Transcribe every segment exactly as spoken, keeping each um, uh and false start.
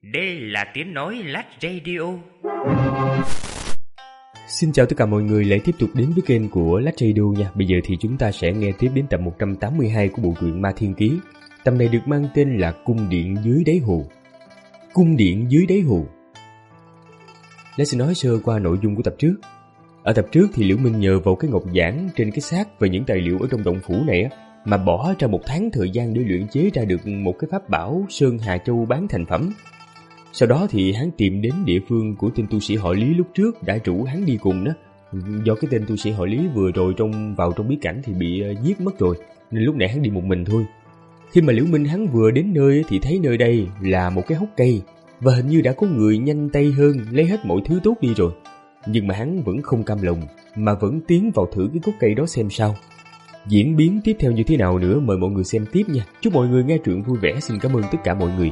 Đây là tiếng nói Lát Radio. Xin chào tất cả mọi người lại tiếp tục đến với kênh của Lát Radio nha. Bây giờ thì chúng ta sẽ nghe tiếp đến tập một trăm tám mươi hai của bộ truyện Ma Thiên Ký. Tập này được mang tên là Cung Điện Dưới Đáy Hồ. Cung Điện Dưới Đáy Hồ. Lát sẽ nói sơ qua nội dung của tập trước. Ở tập trước thì Liễu Minh nhờ vào cái ngọc giản trên cái xác và những tài liệu ở trong động phủ này á, mà bỏ ra một tháng thời gian để luyện chế ra được một cái pháp bảo Sơn Hà Châu bán thành phẩm. Sau đó thì hắn tìm đến địa phương của tên tu sĩ họ Lý lúc trước đã rủ hắn đi cùng đó. Do cái tên tu sĩ họ Lý vừa rồi trong vào trong bí cảnh thì bị uh, giết mất rồi, nên lúc này hắn đi một mình thôi. Khi mà Liễu Minh hắn vừa đến nơi thì thấy nơi đây là một cái hốc cây, và hình như đã có người nhanh tay hơn lấy hết mọi thứ tốt đi rồi. Nhưng mà hắn vẫn không cam lòng, mà vẫn tiến vào thử cái gốc cây đó xem sao. Diễn biến tiếp theo như thế nào nữa mời mọi người xem tiếp nha. Chúc mọi người nghe truyện vui vẻ. Xin cảm ơn tất cả mọi người.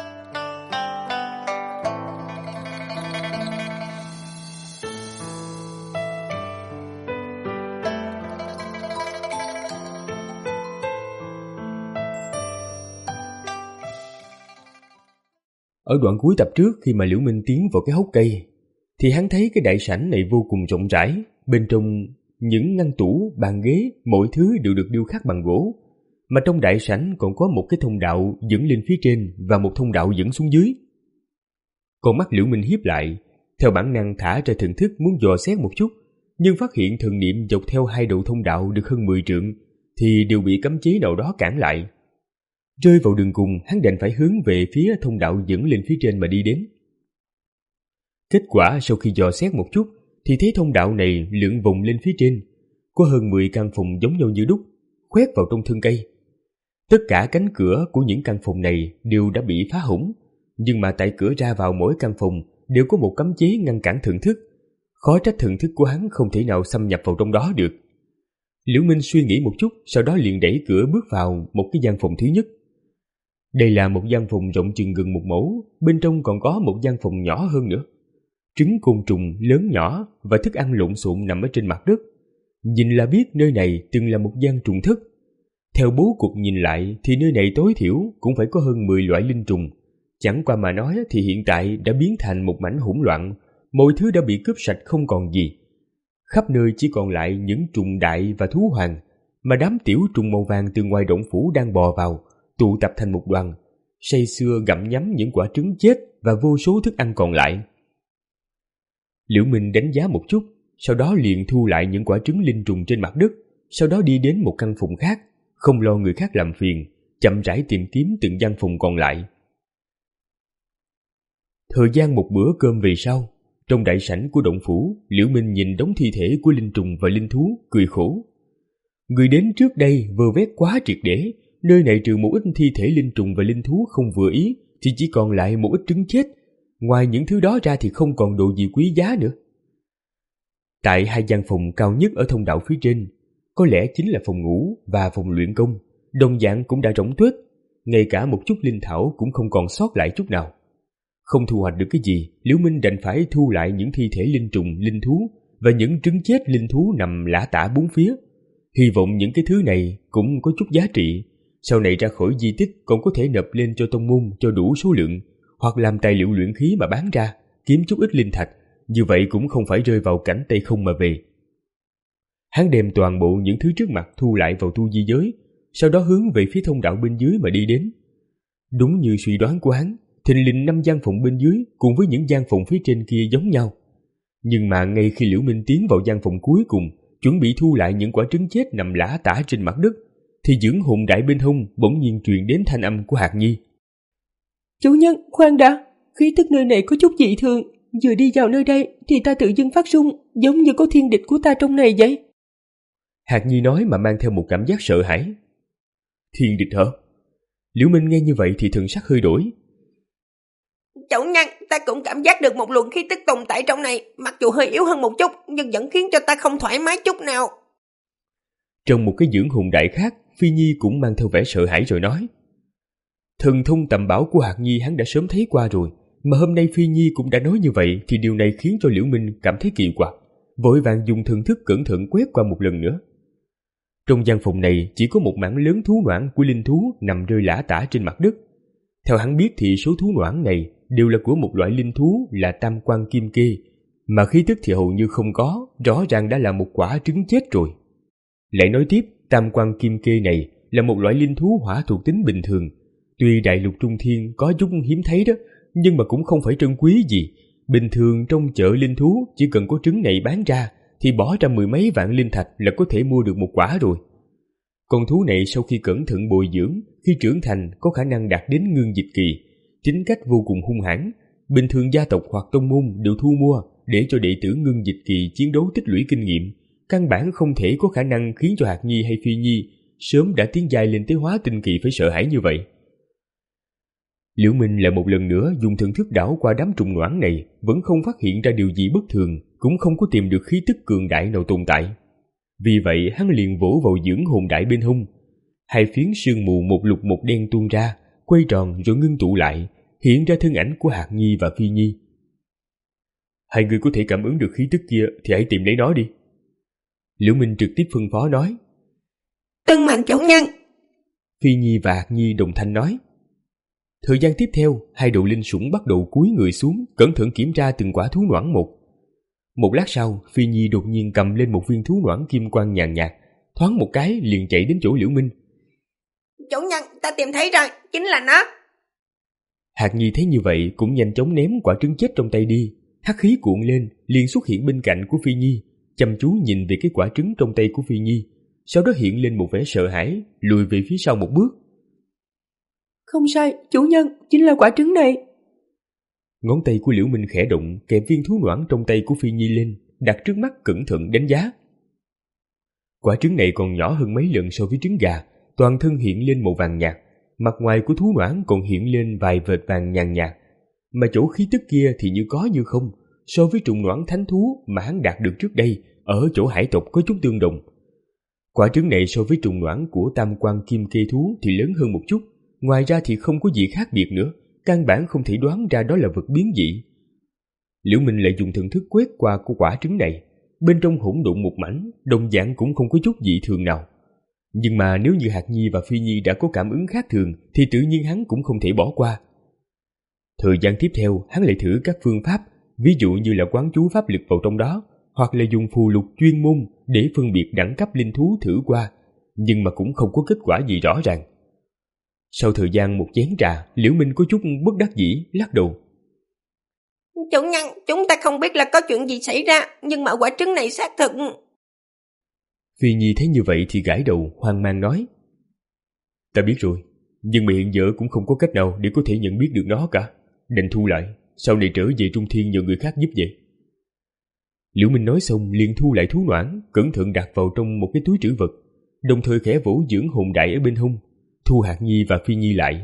Ở đoạn cuối tập trước, khi mà Liễu Minh tiến vào cái hốc cây thì hắn thấy cái đại sảnh này vô cùng rộng rãi. Bên trong những ngăn tủ, bàn ghế, mọi thứ đều được điêu khắc bằng gỗ. Mà trong đại sảnh còn có một cái thông đạo dẫn lên phía trên và một thông đạo dẫn xuống dưới. Con mắt Liễu Minh híp lại, theo bản năng thả ra thần thức muốn dò xét một chút, nhưng phát hiện thần niệm dọc theo hai đầu thông đạo được hơn mười trượng thì đều bị cấm chế nào đó cản lại. Rơi vào đường cùng, hắn đành phải hướng về phía thông đạo dẫn lên phía trên mà đi đến. Kết quả sau khi dò xét một chút thì thấy thông đạo này lượn vòng lên phía trên, có hơn mười căn phòng giống nhau như đúc, khoét vào trong thân cây. Tất cả cánh cửa của những căn phòng này đều đã bị phá hỏng, nhưng mà tại cửa ra vào mỗi căn phòng đều có một cấm chế ngăn cản thần thức. Khó trách thần thức của hắn không thể nào xâm nhập vào trong đó được. Liễu Minh suy nghĩ một chút, sau đó liền đẩy cửa bước vào một cái gian phòng thứ nhất. Đây là một gian phòng rộng chừng gần một mẫu, bên trong còn có một gian phòng nhỏ hơn nữa. Trứng côn trùng lớn nhỏ và thức ăn lộn xộn nằm ở trên mặt đất. Nhìn là biết nơi này từng là một gian trùng thất. Theo bố cục nhìn lại thì nơi này tối thiểu cũng phải có hơn mười loại linh trùng. Chẳng qua mà nói thì hiện tại đã biến thành một mảnh hỗn loạn, mọi thứ đã bị cướp sạch không còn gì. Khắp nơi chỉ còn lại những trùng đại và thú hoàng, mà đám tiểu trùng màu vàng từ ngoài động phủ đang bò vào, tụ tập thành một đoàn, say sưa gặm nhấm những quả trứng chết và vô số thức ăn còn lại. Liễu Minh đánh giá một chút, sau đó liền thu lại những quả trứng linh trùng trên mặt đất, sau đó đi đến một căn phòng khác, không lo người khác làm phiền, chậm rãi tìm kiếm từng gian phòng còn lại. Thời gian một bữa cơm về sau, trong đại sảnh của động phủ, Liễu Minh nhìn đống thi thể của linh trùng và linh thú, cười khổ. Người đến trước đây vơ vét quá triệt để, nơi này trừ một ít thi thể linh trùng và linh thú không vừa ý thì chỉ còn lại một ít trứng chết. Ngoài những thứ đó ra thì không còn đồ gì quý giá nữa. Tại hai gian phòng cao nhất ở thông đạo phía trên, có lẽ chính là phòng ngủ và phòng luyện công, đồng dạng cũng đã rỗng tuếch, ngay cả một chút linh thảo cũng không còn sót lại chút nào. Không thu hoạch được cái gì, Liễu Minh đành phải thu lại những thi thể linh trùng, linh thú và những trứng chết linh thú nằm lả tả bốn phía. Hy vọng những cái thứ này cũng có chút giá trị, sau này ra khỏi di tích còn có thể nộp lên cho tông môn cho đủ số lượng, hoặc làm tài liệu luyện khí mà bán ra, kiếm chút ít linh thạch, như vậy cũng không phải rơi vào cảnh tay không mà về. Hắn đem toàn bộ những thứ trước mặt thu lại vào tu di giới, sau đó hướng về phía thông đạo bên dưới mà đi đến. Đúng như suy đoán của hắn, thình lình năm gian phòng bên dưới cùng với những gian phòng phía trên kia giống nhau. Nhưng mà ngay khi Liễu Minh tiến vào gian phòng cuối cùng, chuẩn bị thu lại những quả trứng chết nằm lả tả trên mặt đất, thì dưỡng hồn đại bên hông bỗng nhiên truyền đến thanh âm của Hạc Nhi. Chủ nhân, khoan đã, khí tức nơi này có chút dị thường, vừa đi vào nơi đây thì ta tự dưng phát run, giống như có thiên địch của ta trong này vậy. Hạc Nhi nói mà mang theo một cảm giác sợ hãi. Thiên địch hả? Liễu Minh nghe như vậy thì thần sắc hơi đổi. Chủ nhân, ta cũng cảm giác được một luồng khí tức tồn tại trong này, mặc dù hơi yếu hơn một chút, nhưng vẫn khiến cho ta không thoải mái chút nào. Trong một cái dưỡng hồn đại khác, Phi Nhi cũng mang theo vẻ sợ hãi rồi nói. Thần thông tầm bảo của Hạc Nhi hắn đã sớm thấy qua rồi, mà hôm nay Phi Nhi cũng đã nói như vậy thì điều này khiến cho Liễu Minh cảm thấy kỳ quặc, vội vàng dùng thần thức cẩn thận quét qua một lần nữa. Trong gian phòng này chỉ có một mảng lớn thú noãn của linh thú nằm rơi lả tả trên mặt đất. Theo hắn biết thì số thú noãn này đều là của một loại linh thú là tam quan kim kê, mà khí tức thì hầu như không có, rõ ràng đã là một quả trứng chết rồi. Lại nói tiếp, tam quan kim kê này là một loại linh thú hỏa thuộc tính bình thường. Tuy đại lục Trung Thiên có chút hiếm thấy đó, nhưng mà cũng không phải trân quý gì. Bình thường trong chợ linh thú chỉ cần có trứng này bán ra thì bỏ ra mười mấy vạn linh thạch là có thể mua được một quả rồi. Con thú này sau khi cẩn thận bồi dưỡng, khi trưởng thành có khả năng đạt đến ngưng dịch kỳ, tính cách vô cùng hung hãn. Bình thường gia tộc hoặc tông môn đều thu mua để cho đệ tử ngưng dịch kỳ chiến đấu tích lũy kinh nghiệm, căn bản không thể có khả năng khiến cho Hạt Nhi hay Phi Nhi sớm đã tiến giai lên tới hóa tinh kỳ phải sợ hãi như vậy. Liễu Minh lại một lần nữa dùng thần thức đảo qua đám trùng noãn này, vẫn không phát hiện ra điều gì bất thường, cũng không có tìm được khí tức cường đại nào tồn tại. Vì vậy hắn liền vỗ vào dưỡng hồn đại bên hông. Hai phiến sương mù một lục một đen tuôn ra, quay tròn rồi ngưng tụ lại, hiện ra thân ảnh của Hạt Nhi và Phi Nhi. Hai người có thể cảm ứng được khí tức kia thì hãy tìm lấy nó đi. Liễu Minh trực tiếp phân phó nói. Tân mạnh chủ nhân. Phi Nhi và Hạt Nhi đồng thanh nói. Thời gian tiếp theo, hai đầu linh sủng bắt đầu cúi người xuống, cẩn thận kiểm tra từng quả thú noãn một. Một lát sau, Phi Nhi đột nhiên cầm lên một viên thú noãn kim quang nhàn nhạt, thoáng một cái liền chạy đến chỗ Liễu Minh. Chủ nhân, ta tìm thấy rồi, chính là nó. Hạt Nhi thấy như vậy cũng nhanh chóng ném quả trứng chết trong tay đi, hắc khí cuộn lên, liền xuất hiện bên cạnh của Phi Nhi, chăm chú nhìn về cái quả trứng trong tay của Phi Nhi, sau đó hiện lên một vẻ sợ hãi, lùi về phía sau một bước. Không sai, chủ nhân, chính là quả trứng này. Ngón tay của Liễu Minh khẽ động, kẹp viên thú noãn trong tay của Phi Nhi lên, đặt trước mắt cẩn thận đánh giá. Quả trứng này còn nhỏ hơn mấy lần so với trứng gà, toàn thân hiện lên màu vàng nhạt, mặt ngoài của thú noãn còn hiện lên vài vệt vàng nhàn nhạt, mà chỗ khí tức kia thì như có như không, so với trùng noãn thánh thú mà hắn đạt được trước đây ở chỗ hải tộc có chút tương đồng. Quả trứng này so với trùng noãn của tam quan kim kê thú thì lớn hơn một chút, ngoài ra thì không có gì khác biệt nữa, căn bản không thể đoán ra đó là vật biến dị. Liễu Minh lại dùng thần thức quét qua của quả trứng này, bên trong hỗn độn một mảnh, đồng dạng cũng không có chút dị thường nào. Nhưng mà nếu như Hạt Nhi và Phi Nhi đã có cảm ứng khác thường thì tự nhiên hắn cũng không thể bỏ qua. Thời gian tiếp theo, hắn lại thử các phương pháp, ví dụ như là quán chú pháp lực vào trong đó, hoặc là dùng phù lục chuyên môn để phân biệt đẳng cấp linh thú thử qua, nhưng mà cũng không có kết quả gì rõ ràng. Sau thời gian một chén trà, Liễu Minh có chút bất đắc dĩ, lắc đầu. Chủ nhân, chúng ta không biết là có chuyện gì xảy ra, nhưng mà quả trứng này xác thực. Phi Nhi thấy như vậy thì gãi đầu, hoang mang nói. Ta biết rồi, nhưng mà hiện giờ cũng không có cách nào để có thể nhận biết được nó cả. Đành thu lại, sau này trở về Trung Thiên nhờ người khác giúp vậy. Liễu Minh nói xong liền thu lại thú noãn, cẩn thận đặt vào trong một cái túi trữ vật, đồng thời khẽ vỗ dưỡng hồn đại ở bên hông, thu Hạt Nhi và Phi Nhi lại.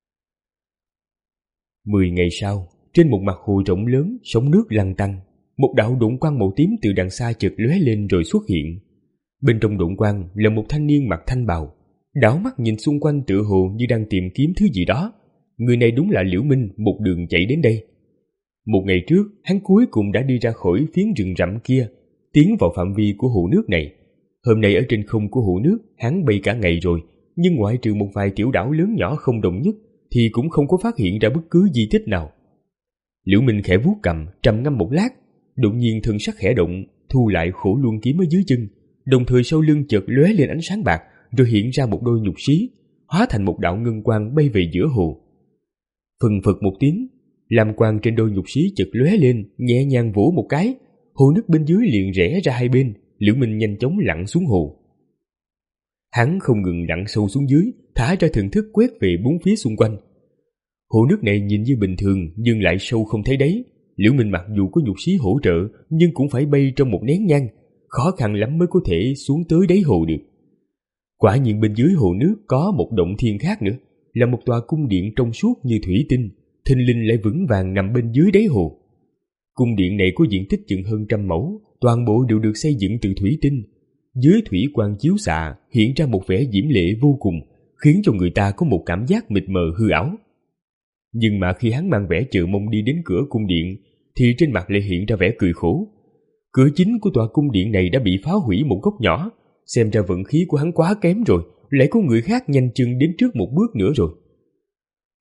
Mười ngày sau, trên một mặt hồ rộng lớn, sóng nước lăn tăn, một đạo độn quang màu tím từ đằng xa chợt lóe lên rồi xuất hiện. Bên trong độn quang là một thanh niên mặc thanh bào, đảo mắt nhìn xung quanh tựa hồ như đang tìm kiếm thứ gì đó. Người này đúng là Liễu Minh một đường chạy đến đây. Một ngày trước, hắn cuối cùng đã đi ra khỏi phiến rừng rậm kia, tiến vào phạm vi của hồ nước này. Hôm nay ở trên không của hồ nước, hắn bay cả ngày rồi, nhưng ngoại trừ một vài tiểu đảo lớn nhỏ không đồng nhất, thì cũng không có phát hiện ra bất cứ di tích nào. Liễu Minh khẽ vuốt cằm, trầm ngâm một lát, đột nhiên thân sắc khẽ động, thu lại khổ luân kiếm ở dưới chân, đồng thời sau lưng chợt lóe lên ánh sáng bạc, rồi hiện ra một đôi nhục xí, hóa thành một đạo ngân quang bay về giữa hồ. Phần phật một tiếng, lam quang trên đôi nhục xí chợt lóe lên, nhẹ nhàng vỗ một cái, hồ nước bên dưới liền rẽ ra hai bên. Liễu Minh nhanh chóng lặn xuống hồ. Hắn không ngừng lặn sâu xuống dưới, thả ra thần thức quét về bốn phía xung quanh. Hồ nước này nhìn như bình thường nhưng lại sâu không thấy đáy. Liễu Minh mặc dù có nhục xí hỗ trợ nhưng cũng phải bay trong một nén nhang, khó khăn lắm mới có thể xuống tới đáy hồ được. Quả nhiên bên dưới hồ nước có một động thiên khác nữa, là một tòa cung điện trong suốt như thủy tinh, thình lình lại vững vàng nằm bên dưới đáy hồ. Cung điện này có diện tích chừng hơn trăm mẫu, toàn bộ đều được xây dựng từ thủy tinh. Dưới thủy quang chiếu xạ hiện ra một vẻ diễm lệ vô cùng, khiến cho người ta có một cảm giác mịt mờ hư ảo. Nhưng mà khi hắn mang vẻ chờ mong đi đến cửa cung điện, thì trên mặt lại hiện ra vẻ cười khổ. Cửa chính của tòa cung điện này đã bị phá hủy một góc nhỏ, xem ra vận khí của hắn quá kém rồi, lại có người khác nhanh chân đến trước một bước nữa rồi.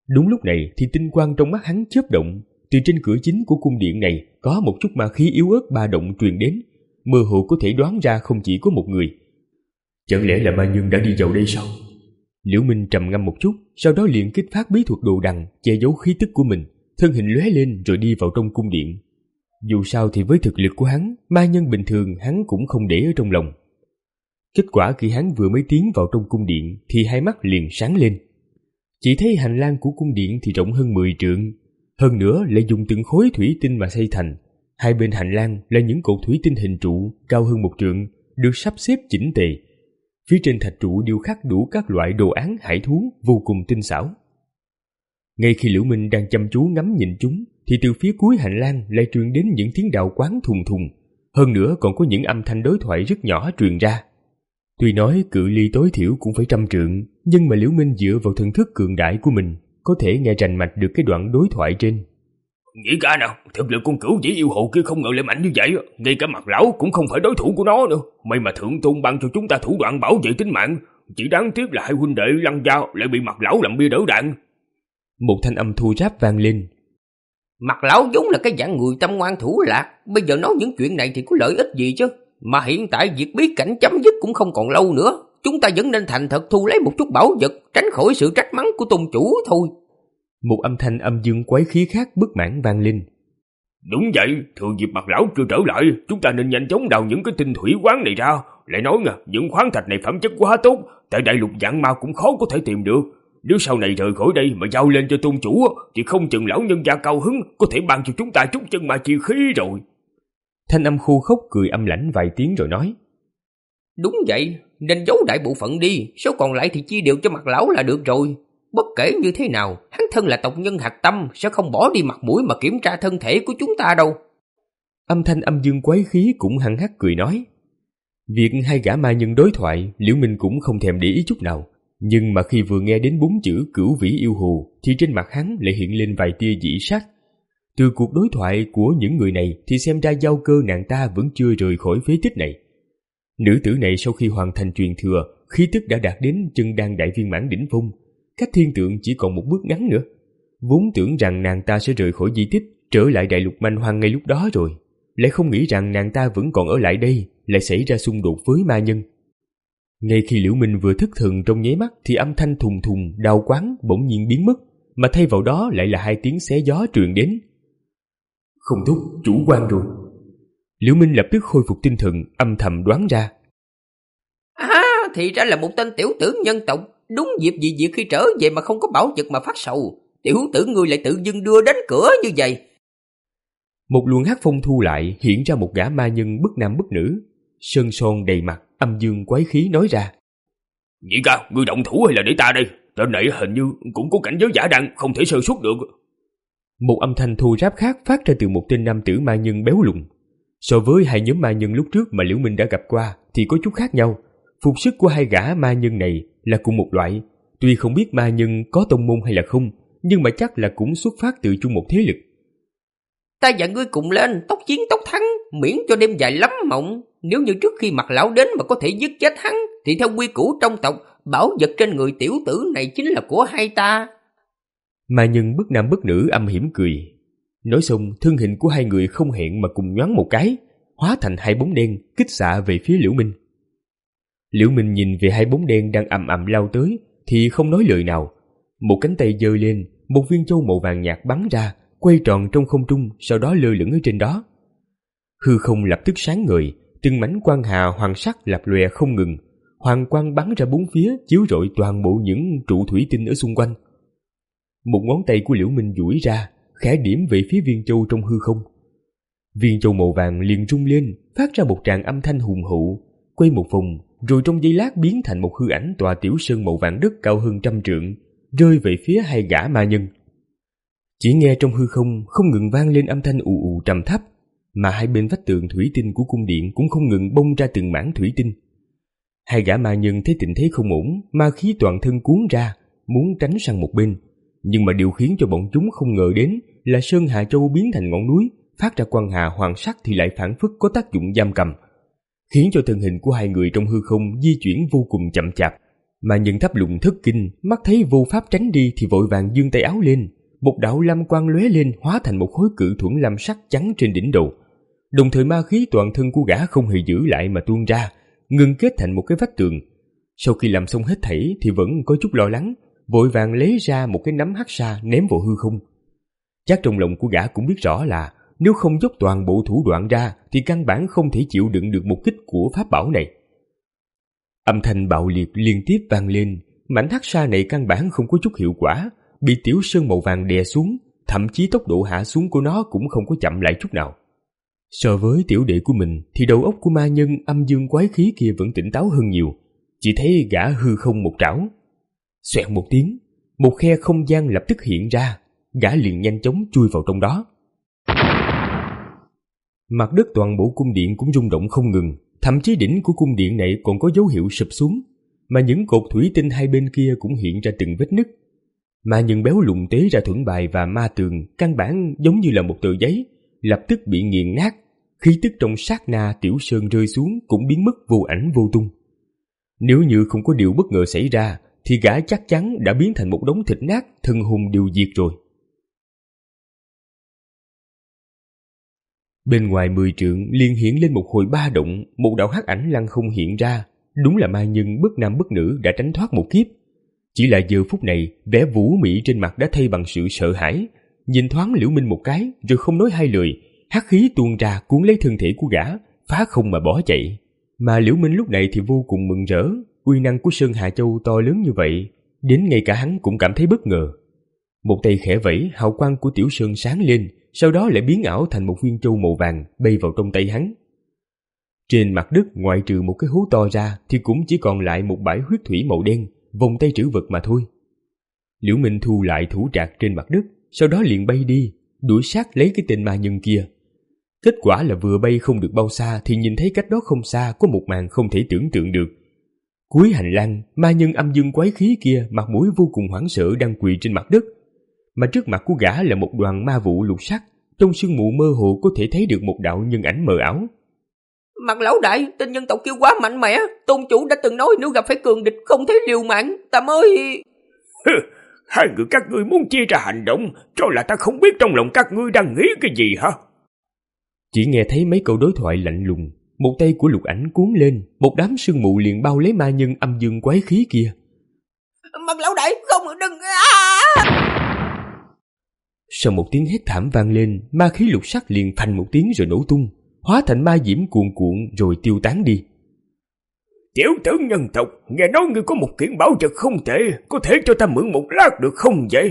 Đúng lúc này thì tinh quang trong mắt hắn chớp động, từ trên cửa chính của cung điện này có một chút ma khí yếu ớt ba động truyền đến, mơ hồ có thể đoán ra không chỉ có một người. Chẳng lẽ là ma nhân đã đi vào đây sao? Liễu Minh trầm ngâm một chút, sau đó liền kích phát bí thuật đồ đằng che giấu khí tức của mình, thân hình lóe lên rồi đi vào trong cung điện. Dù sao thì với thực lực của hắn, ma nhân bình thường hắn cũng không để ở trong lòng. Kết quả khi hắn vừa mới tiến vào trong cung điện thì hai mắt liền sáng lên. Chỉ thấy hành lang của cung điện thì rộng hơn mười trượng, hơn nữa lại dùng từng khối thủy tinh mà xây thành. Hai bên hành lang là những cột thủy tinh hình trụ cao hơn một trượng, được sắp xếp chỉnh tề. Phía trên thạch trụ điêu khắc đủ các loại đồ án hải thú vô cùng tinh xảo. Ngay khi Liễu Minh đang chăm chú ngắm nhìn chúng, thì từ phía cuối hành lang lại truyền đến những tiếng đào quáng thùng thùng, hơn nữa còn có những âm thanh đối thoại rất nhỏ truyền ra. Tuy nói cự ly tối thiểu cũng phải trăm trượng, nhưng mà Liễu Minh dựa vào thần thức cường đại của mình, có thể nghe rành mạch được cái đoạn đối thoại trên. Nghĩ cả nào, thực lực con cửu dĩ yêu hồ kia không ngờ lại mạnh như vậy, ngay cả mặt lão cũng không phải đối thủ của nó nữa. May mà thượng tôn ban cho chúng ta thủ đoạn bảo vệ tính mạng, chỉ đáng tiếc là hai huynh đệ Lăng Giao lại bị mặt lão làm bia đỡ đạn. Một thanh âm thô ráp vang lên. Mặt lão vốn là cái dạng người tâm ngoan thủ lạc, bây giờ nói những chuyện này thì có lợi ích gì chứ? Mà hiện tại việc bí cảnh chấm dứt cũng không còn lâu nữa, chúng ta vẫn nên thành thật thu lấy một chút bảo vật, tránh khỏi sự trách mắng của tôn chủ thôi. Một âm thanh âm dương quái khí khác bất mãn vang lên. Đúng vậy, thừa dịp mặt lão chưa trở lại, chúng ta nên nhanh chóng đào những cái tinh thủy quán này ra. Lại nói nha, những khoáng thạch này phẩm chất quá tốt, tại đại lục vạn ma cũng khó có thể tìm được. Nếu sau này rời khỏi đây mà giao lên cho tôn chủ, thì không chừng lão nhân gia cao hứng có thể ban cho chúng ta chút chân ma chi khí rồi. Thanh âm khô khốc cười âm lãnh vài tiếng rồi nói. Đúng vậy, nên giấu đại bộ phận đi, số còn lại thì chia đều cho mặt lão là được rồi. Bất kể như thế nào, hắn thân là tộc nhân hạch tâm, sẽ không bỏ đi mặt mũi mà kiểm tra thân thể của chúng ta đâu. Âm thanh âm dương quái khí cũng hăng hắc cười nói. Việc hai gã ma nhân đối thoại, Liễu Minh cũng không thèm để ý chút nào. Nhưng mà khi vừa nghe đến bốn chữ cửu vĩ yêu hồ, thì trên mặt hắn lại hiện lên vài tia dị sắc. Từ cuộc đối thoại của những người này thì xem ra giao cơ nàng ta vẫn chưa rời khỏi phế tích này. Nữ tử này sau khi hoàn thành truyền thừa, khí tức đã đạt đến chân đan đại viên mãn đỉnh phong, cách thiên tượng chỉ còn một bước ngắn nữa. Vốn tưởng rằng nàng ta sẽ rời khỏi di tích, trở lại đại lục manh hoang ngay lúc đó rồi, lại không nghĩ rằng nàng ta vẫn còn ở lại đây, lại xảy ra xung đột với ma nhân. Ngay khi Liễu Minh vừa thức thần trong nháy mắt thì âm thanh thùng thùng đau quáng bỗng nhiên biến mất, mà thay vào đó lại là hai tiếng xé gió truyền đến. Không thúc, chủ quan rồi. Liễu Minh lập tức khôi phục tinh thần, âm thầm đoán ra. À, thì ra là một tên tiểu tử nhân tộc, đúng dịp dị việc khi trở về mà không có bảo vật mà phát sầu. Tiểu tử ngươi lại tự dưng đưa đến cửa như vậy. Một luồng hắc phong thu lại, hiện ra một gã ma nhân bất nam bất nữ, sơn son đầy mặt, âm dương quái khí nói ra. Nhị ca, ngươi động thủ hay là để ta đây? Tên này hình như cũng có cảnh giới giả đăng, không thể sơ suất được. Một âm thanh thô ráp khác phát ra từ một tên nam tử ma nhân béo lùn. So với hai nhóm ma nhân lúc trước mà Liễu Minh đã gặp qua thì có chút khác nhau. Phục sức của hai gã ma nhân này là cùng một loại. Tuy không biết ma nhân có tông môn hay là không, nhưng mà chắc là cũng xuất phát từ chung một thế lực. Ta và ngươi cùng lên, tốc chiến tốc thắng, miễn cho đêm dài lắm mộng. Nếu như trước khi mặt lão đến mà có thể giết chết hắn, thì theo quy củ trong tộc, bảo vật trên người tiểu tử này chính là của hai ta. Ma nhân bất nam bất nữ âm hiểm cười. Nói xong, thân hình của hai người không hẹn mà cùng nhoáng một cái, hóa thành hai bóng đen kích xạ về phía Liễu Minh. Liễu Minh nhìn về hai bóng đen đang ầm ầm lao tới thì không nói lời nào. Một cánh tay giơ lên, một viên châu màu vàng nhạt bắn ra, quay tròn trong không trung, sau đó lơ lửng ở trên đó. Hư không lập tức sáng ngời, từng mảnh quang hà hoàng sắc lập lòe không ngừng, hoàng quang bắn ra bốn phía, chiếu rọi toàn bộ những trụ thủy tinh ở xung quanh. Một ngón tay của Liễu Minh duỗi ra, khẽ điểm về phía viên châu trong hư không. Viên châu màu vàng liền rung lên, phát ra một tràng âm thanh hùng hậu, quay một vòng, rồi trong giây lát biến thành một hư ảnh tòa tiểu sơn màu vàng đất cao hơn trăm trượng, rơi về phía hai gã ma nhân. Chỉ nghe trong hư không không ngừng vang lên âm thanh ù ù trầm thấp, mà hai bên vách tường thủy tinh của cung điện cũng không ngừng bông ra từng mảng thủy tinh. Hai gã ma nhân thấy tình thế không ổn, ma khí toàn thân cuốn ra, muốn tránh sang một bên, nhưng mà điều khiến cho bọn chúng không ngờ đến là Sơn Hà Châu biến thành ngọn núi, phát ra quang hà hoàng sắc thì lại phản phất có tác dụng giam cầm, khiến cho thân hình của hai người trong hư không di chuyển vô cùng chậm chạp, Ma Nhân thấp lùng thất kinh, mắt thấy vô pháp tránh đi thì vội vàng giương tay áo lên, một đạo lam quang lóe lên hóa thành một khối cự thuẫn lam sắc trắng trên đỉnh đầu. Đồng thời ma khí toàn thân của gã không hề giữ lại mà tuôn ra, ngưng kết thành một cái vách tường. Sau khi làm xong hết thảy thì vẫn có chút lo lắng, vội vàng lấy ra một cái nắm hắc sa ném vào hư không. Chắc trong lòng của gã cũng biết rõ là nếu không dốc toàn bộ thủ đoạn ra thì căn bản không thể chịu đựng được một kích của pháp bảo này. Âm thanh bạo liệt liên tiếp vang lên, mảnh hắc sa này căn bản không có chút hiệu quả, bị tiểu sơn màu vàng đè xuống, thậm chí tốc độ hạ xuống của nó cũng không có chậm lại chút nào. So với tiểu đệ của mình thì đầu óc của ma nhân âm dương quái khí kia vẫn tỉnh táo hơn nhiều. Chỉ thấy gã hư không một trảo, xoẹt một tiếng, một khe không gian lập tức hiện ra, gã liền nhanh chóng chui vào trong đó. Mặt đất toàn bộ cung điện cũng rung động không ngừng, thậm chí đỉnh của cung điện này còn có dấu hiệu sụp xuống, mà những cột thủy tinh hai bên kia cũng hiện ra từng vết nứt. Ma nhân béo lụng tế ra thuẫn bài và ma tường căn bản giống như là một tờ giấy, lập tức bị nghiền nát, khí tức trong sát na tiểu sơn rơi xuống cũng biến mất vô ảnh vô tung. Nếu như không có điều bất ngờ xảy ra thì gã chắc chắn đã biến thành một đống thịt nát, thân hồn đều diệt rồi. Bên ngoài mười trượng liền hiện lên một hồi ba động, một đạo hắc ảnh lăng không hiện ra, đúng là ma nhân bất nam bất nữ đã tránh thoát một kiếp. Chỉ là giờ phút này, vẻ vũ mị trên mặt đã thay bằng sự sợ hãi, nhìn thoáng Liễu Minh một cái rồi không nói hai lời, hắc khí tuôn ra cuốn lấy thân thể của gã, phá không mà bỏ chạy. Mà Liễu Minh lúc này thì vô cùng mừng rỡ, uy năng của Sơn Hà Châu to lớn như vậy, đến ngay cả hắn cũng cảm thấy bất ngờ. Một tay khẽ vẫy, hào quang của tiểu sơn sáng lên, sau đó lại biến ảo thành một viên châu màu vàng bay vào trong tay hắn. Trên mặt đất ngoại trừ một cái hố to ra thì cũng chỉ còn lại một bãi huyết thủy màu đen, vòng tay trữ vật mà thôi. Liễu Minh thu lại thủ trạc trên mặt đất, sau đó liền bay đi, đuổi sát lấy cái tên ma nhân kia. Kết quả là vừa bay không được bao xa thì nhìn thấy cách đó không xa có một màn không thể tưởng tượng được. Cuối hành lang, ma nhân âm dương quái khí kia mặt mũi vô cùng hoảng sợ đang quỳ trên mặt đất, mà trước mặt của gã là một đoàn ma vụ lục sắc, trong sương mù mơ hồ có thể thấy được một đạo nhân ảnh mờ ảo. Mặt lão đại, tên nhân tộc kia quá mạnh mẽ, tôn chủ đã từng nói nếu gặp phải cường địch không thể liều mạng, ta mới... Hai người các ngươi muốn chia ra hành động, cho là ta không biết trong lòng các ngươi đang nghĩ cái gì hả? Chỉ nghe thấy mấy câu đối thoại lạnh lùng, một tay của Lục Ảnh cuốn lên, một đám sương mù liền bao lấy ma nhân âm dương quái khí kia. Mặt lão đại, không, đừng... À! Sau một tiếng hét thảm vang lên, ma khí lục sắc liền phanh một tiếng rồi nổ tung, hóa thành ma diễm cuồn cuộn rồi tiêu tán đi. Tiểu tử nhân tộc, nghe nói ngươi có một kiện bảo vật không tệ, có thể cho ta mượn một lát được không vậy?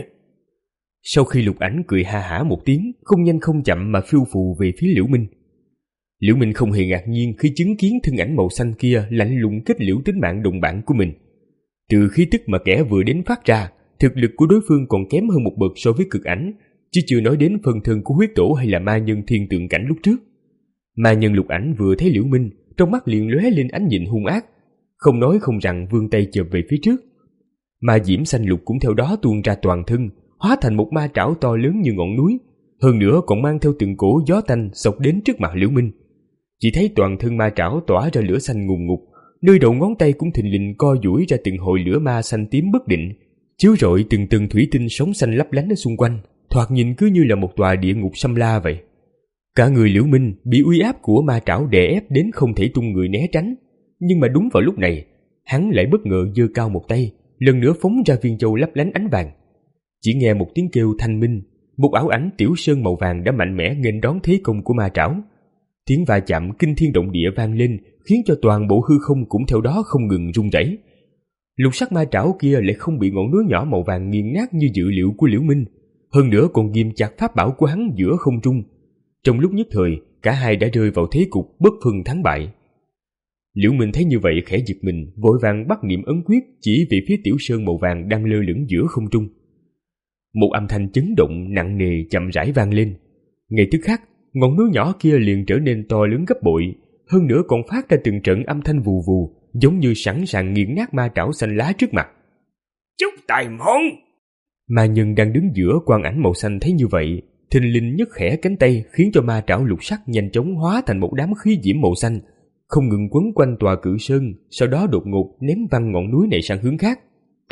Sau khi Lục Ảnh cười ha hả một tiếng, không nhanh không chậm mà phiêu phù về phía Liễu Minh. Liễu Minh không hề ngạc nhiên khi chứng kiến thân ảnh màu xanh kia lạnh lùng kết liễu tính mạng đồng bạn của mình. Từ khí tức mà kẻ vừa đến phát ra, thực lực của đối phương còn kém hơn một bậc so với cực ảnh, chứ chưa nói đến phần thân của huyết tổ hay là ma nhân thiên tượng cảnh lúc trước. Ma nhân Lục Ảnh vừa thấy Liễu Minh, trong mắt liền lóe lên ánh nhìn hung ác, không nói không rằng vươn tay chộp về phía trước. Ma diễm xanh lục cũng theo đó tuôn ra toàn thân, hóa thành một ma trảo to lớn như ngọn núi, hơn nữa còn mang theo từng cổ gió tanh xộc đến trước mặt Liễu Minh. Chỉ thấy toàn thân ma trảo tỏa ra lửa xanh ngùn ngụt, nơi đầu ngón tay cũng thình lình co duỗi ra từng hồi lửa ma xanh tím bất định, chiếu rọi từng từng thủy tinh sống xanh lấp lánh ở xung quanh, thoạt nhìn cứ như là một tòa địa ngục xâm la vậy. Cả người Liễu Minh bị uy áp của ma trảo đè ép đến không thể tung người né tránh, nhưng mà đúng vào lúc này, hắn lại bất ngờ giơ cao một tay, lần nữa phóng ra viên châu lấp lánh ánh vàng. Chỉ nghe một tiếng kêu thanh minh, một ảo ảnh tiểu sơn màu vàng đã mạnh mẽ nghênh đón thế công của ma trảo. Tiếng va chạm kinh thiên động địa vang lên, khiến cho toàn bộ hư không cũng theo đó không ngừng rung rẩy. Lục sắc ma trảo kia lại không bị ngọn núi nhỏ màu vàng nghiền nát như dự liệu của Liễu Minh, hơn nữa còn ghim chặt pháp bảo của hắn giữa không trung. Trong lúc nhất thời, cả hai đã rơi vào thế cục bất phân thắng bại. Liễu Minh thấy như vậy khẽ giật mình, vội vàng bắt niệm ấn quyết chỉ về phía tiểu sơn màu vàng đang lơ lửng giữa không trung. Một âm thanh chấn động nặng nề chậm rãi vang lên. Ngay tức khắc, ngọn núi nhỏ kia liền trở nên to lớn gấp bội, hơn nữa còn phát ra từng trận âm thanh vù vù, giống như sẵn sàng nghiền nát ma trảo xanh lá trước mặt. Chúc tài món! Ma nhân đang đứng giữa quang ảnh màu xanh thấy như vậy, thình lình nhấc khẽ cánh tay khiến cho ma trảo lục sắc nhanh chóng hóa thành một đám khí diễm màu xanh, không ngừng quấn quanh tòa cự sơn, sau đó đột ngột ném văng ngọn núi này sang hướng khác.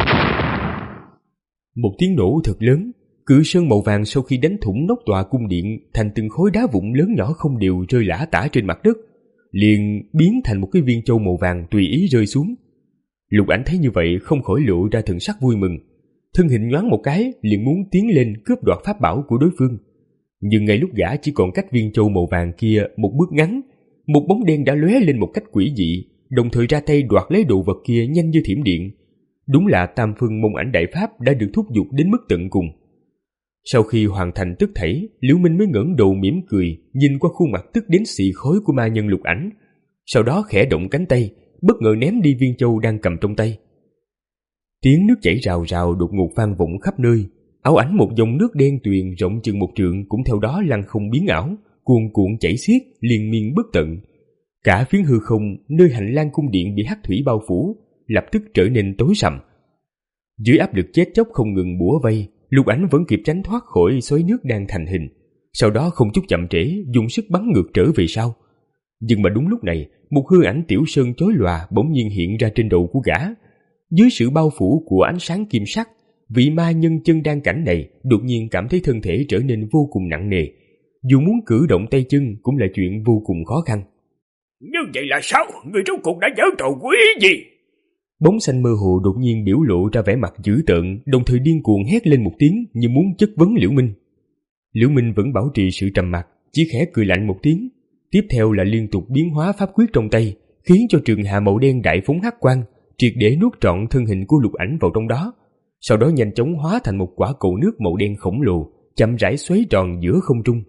Một tiếng nổ thật lớn, cự sơn màu vàng sau khi đánh thủng nóc tòa cung điện thành từng khối đá vụn lớn nhỏ không đều rơi lả tả trên mặt đất, liền biến thành một cái viên châu màu vàng tùy ý rơi xuống. Lục Ảnh thấy như vậy không khỏi lộ ra thần sắc vui mừng, thân hình nhoáng một cái liền muốn tiến lên cướp đoạt pháp bảo của đối phương. Nhưng ngay lúc gã chỉ còn cách viên châu màu vàng kia một bước ngắn, một bóng đen đã lóe lên một cách quỷ dị, đồng thời ra tay đoạt lấy đồ vật kia nhanh như thiểm điện. Đúng là Tam Phân Mông Ảnh Đại Pháp đã được thúc giục đến mức tận cùng. Sau khi hoàn thành tất thảy, Liễu Minh mới ngẩng đầu mỉm cười, nhìn qua khuôn mặt tức đến xì khói của ma nhân Lục Ảnh, sau đó khẽ động cánh tay, bất ngờ ném đi viên châu đang cầm trong tay. Tiếng nước chảy rào rào đột ngột vang vọng khắp nơi, ảo ảnh một dòng nước đen tuyền rộng chừng một trượng cũng theo đó lăn không biến ảo, cuồn cuộn chảy xiết liên miên bất tận. Cả phiến hư không nơi hành lang cung điện bị hắc thủy bao phủ, lập tức trở nên tối sầm. Dưới áp lực chết chóc không ngừng bủa vây, Lục Ảnh vẫn kịp tránh thoát khỏi xoáy nước đang thành hình, sau đó không chút chậm trễ dùng sức bắn ngược trở về sau. Nhưng mà đúng lúc này, một hư ảnh tiểu sơn chói lòa bỗng nhiên hiện ra trên đầu của gã. Dưới sự bao phủ của ánh sáng kim sắc, vị ma nhân chân đan cảnh này đột nhiên cảm thấy thân thể trở nên vô cùng nặng nề, dù muốn cử động tay chân cũng là chuyện vô cùng khó khăn. Như vậy là sao? Người rốt cuộc đã giở trò quỷ gì? Bóng xanh mơ hồ đột nhiên biểu lộ ra vẻ mặt dữ tợn, đồng thời điên cuồng hét lên một tiếng như muốn chất vấn Liễu Minh. Liễu Minh vẫn bảo trì sự trầm mặc, chỉ khẽ cười lạnh một tiếng, tiếp theo là liên tục biến hóa pháp quyết trong tay, khiến cho trường hà màu đen đại phóng hắc quang, triệt để nuốt trọn thân hình của Lục Ảnh vào trong đó, sau đó nhanh chóng hóa thành một quả cầu nước màu đen khổng lồ, chậm rãi xoáy tròn giữa không trung.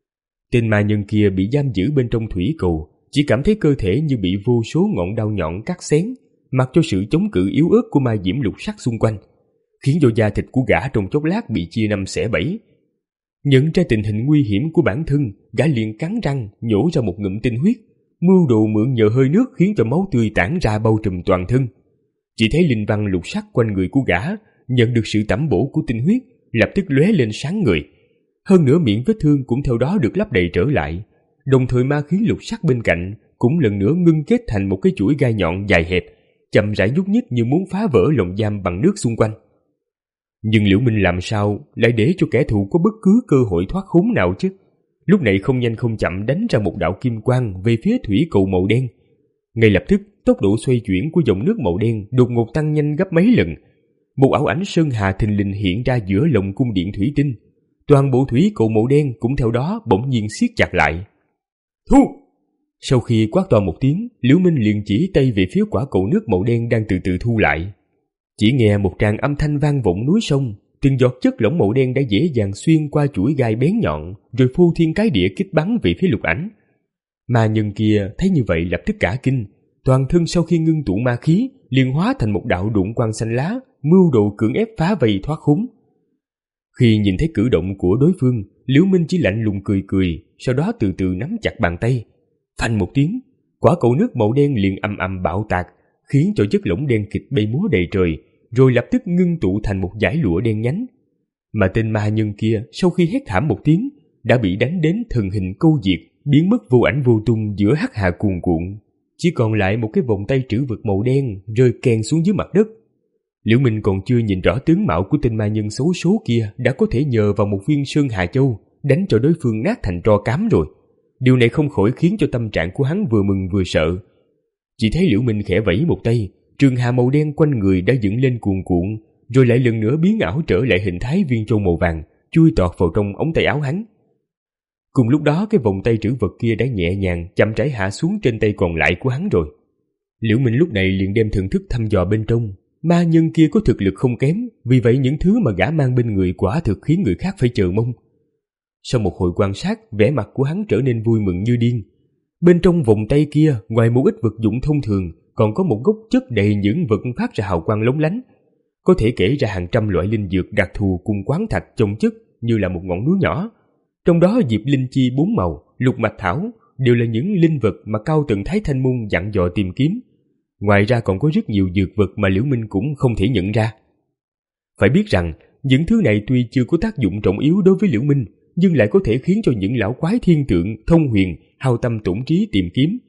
Tên ma nhân kia bị giam giữ bên trong thủy cầu, chỉ cảm thấy cơ thể như bị vô số ngọn đao nhọn cắt xén, mặc cho sự chống cự yếu ớt của ma diễm lục sắc xung quanh, khiến cho da thịt của gã trong chốc lát bị chia năm xẻ bảy. Nhận ra tình hình nguy hiểm của bản thân, gã liền cắn răng nhổ ra một ngụm tinh huyết, mưu đồ mượn nhờ hơi nước khiến cho máu tươi tản ra bao trùm toàn thân. Chỉ thấy linh văn lục sắc quanh người của gã nhận được sự tẩm bổ của tinh huyết, lập tức lóe lên sáng người. Hơn nữa miệng vết thương cũng theo đó được lấp đầy trở lại, đồng thời ma khí lục sắc bên cạnh cũng lần nữa ngưng kết thành một cái chuỗi gai nhọn dài hẹp, chậm rãi nhúc nhích như muốn phá vỡ lồng giam bằng nước xung quanh. Nhưng Liễu Minh làm sao lại để cho kẻ thù có bất cứ cơ hội thoát khốn nào chứ? Lúc này không nhanh không chậm đánh ra một đạo kim quang về phía thủy cầu màu đen. Ngay lập tức, tốc độ xoay chuyển của dòng nước màu đen đột ngột tăng nhanh gấp mấy lần. Một ảo ảnh sơn hà thình lình hiện ra giữa lồng cung điện thủy tinh. Toàn bộ thủy cầu màu đen cũng theo đó bỗng nhiên siết chặt lại. Thu! Sau khi quát to một tiếng, Liễu Minh liền chỉ tay về phía quả cầu nước màu đen đang từ từ thu lại. Chỉ nghe một tràng âm thanh vang vọng núi sông, từng giọt chất lỏng màu đen đã dễ dàng xuyên qua chuỗi gai bén nhọn, rồi phô thiên cái địa kích bắn về phía Lục Ảnh. Ma nhân kia thấy như vậy lập tức cả kinh, toàn thân sau khi ngưng tụ ma khí, liền hóa thành một đạo đụng quang xanh lá, mưu đồ cưỡng ép phá vây thoát khốn. Khi nhìn thấy cử động của đối phương, Liễu Minh chỉ lạnh lùng cười cười, sau đó từ từ nắm chặt bàn tay. Phanh một tiếng, quả cầu nước màu đen liền ầm ầm bạo tạc, khiến cho chất lỏng đen kịt bay múa đầy trời, rồi lập tức ngưng tụ thành một dải lụa đen nhánh. Mà tên ma nhân kia sau khi hét thảm một tiếng, đã bị đánh đến thần hình câu diệt, biến mất vô ảnh vô tung giữa hắc hà cuồn cuộn, chỉ còn lại một cái vòng tay trữ vật màu đen rơi keng xuống dưới mặt đất. Liễu Minh còn chưa nhìn rõ tướng mạo của tên ma nhân xấu số kia đã có thể nhờ vào một viên sơn hà châu đánh cho đối phương nát thành tro cám rồi. Điều này không khỏi khiến cho tâm trạng của hắn vừa mừng vừa sợ. Chỉ thấy Liễu Minh khẽ vẫy một tay, trường hà màu đen quanh người đã dựng lên cuồn cuộn, rồi lại lần nữa biến ảo trở lại hình thái viên châu màu vàng, chui tọt vào trong ống tay áo hắn. Cùng lúc đó cái vòng tay trữ vật kia đã nhẹ nhàng chậm rãi hạ xuống trên tay còn lại của hắn rồi. Liễu Minh lúc này liền đem thần thức thăm dò bên trong. Ma nhân kia có thực lực không kém, vì vậy những thứ mà gã mang bên người quả thực khiến người khác phải chờ mong. Sau một hồi quan sát, vẻ mặt của hắn trở nên vui mừng như điên. Bên trong vòng tay kia, ngoài một ít vật dụng thông thường, còn có một gốc chất đầy những vật phát ra hào quang lóng lánh. Có thể kể ra hàng trăm loại linh dược đặc thù cùng quán thạch chồng chất như là một ngọn núi nhỏ. Trong đó diệp linh chi bốn màu, lục mạch thảo đều là những linh vật mà Cao Tần Thái Thanh Môn dặn dò tìm kiếm. Ngoài ra còn có rất nhiều dược vật mà Liễu Minh cũng không thể nhận ra. Phải biết rằng, những thứ này tuy chưa có tác dụng trọng yếu đối với Liễu Minh, nhưng lại có thể khiến cho những lão quái thiên tượng, thông huyền, hao tâm tổn trí tìm kiếm.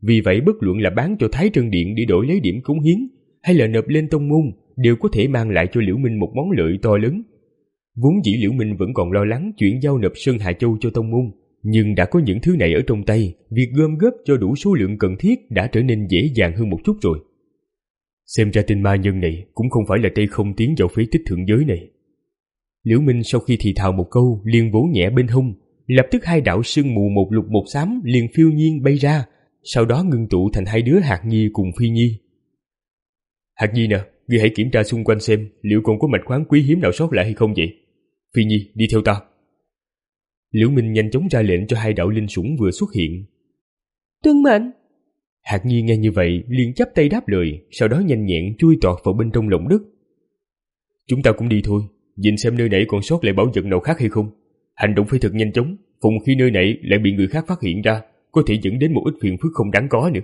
Vì vậy bất luận là bán cho Thái Trân Điện để đổi lấy điểm cống hiến hay là nộp lên tông môn đều có thể mang lại cho Liễu Minh một món lợi to lớn. Vốn dĩ Liễu Minh vẫn còn lo lắng chuyện giao nộp Sơn Hà Châu cho tông môn, nhưng đã có những thứ này ở trong tay, việc gom góp cho đủ số lượng cần thiết đã trở nên dễ dàng hơn một chút rồi. Xem ra tên ma nhân này cũng không phải là tay không tiến vào phế tích thượng giới này. Liễu Minh sau khi thì thào một câu liền vỗ nhẹ bên hông, lập tức hai đạo sương mù một lục một xám liền phiêu nhiên bay ra, sau đó ngưng tụ thành hai đứa Hạt Nhi cùng Phi Nhi. Hạt Nhi nè, ngươi hãy kiểm tra xung quanh xem liệu còn có mạch khoáng quý hiếm nào sót lại hay không vậy. Phi Nhi, đi theo ta. Liễu Minh nhanh chóng ra lệnh cho hai đạo linh sủng vừa xuất hiện. Tuân mệnh. Hạt Nhi nghe như vậy liền chắp tay đáp lời, sau đó nhanh nhẹn chui tọt vào bên trong lòng đất. Chúng ta cũng đi thôi, nhìn xem nơi này còn sót lại bảo vật nào khác hay không. Hành động phải thật nhanh chóng, phòng khi nơi này lại bị người khác phát hiện ra, có thể dẫn đến một ít phiền phức không đáng có nữa.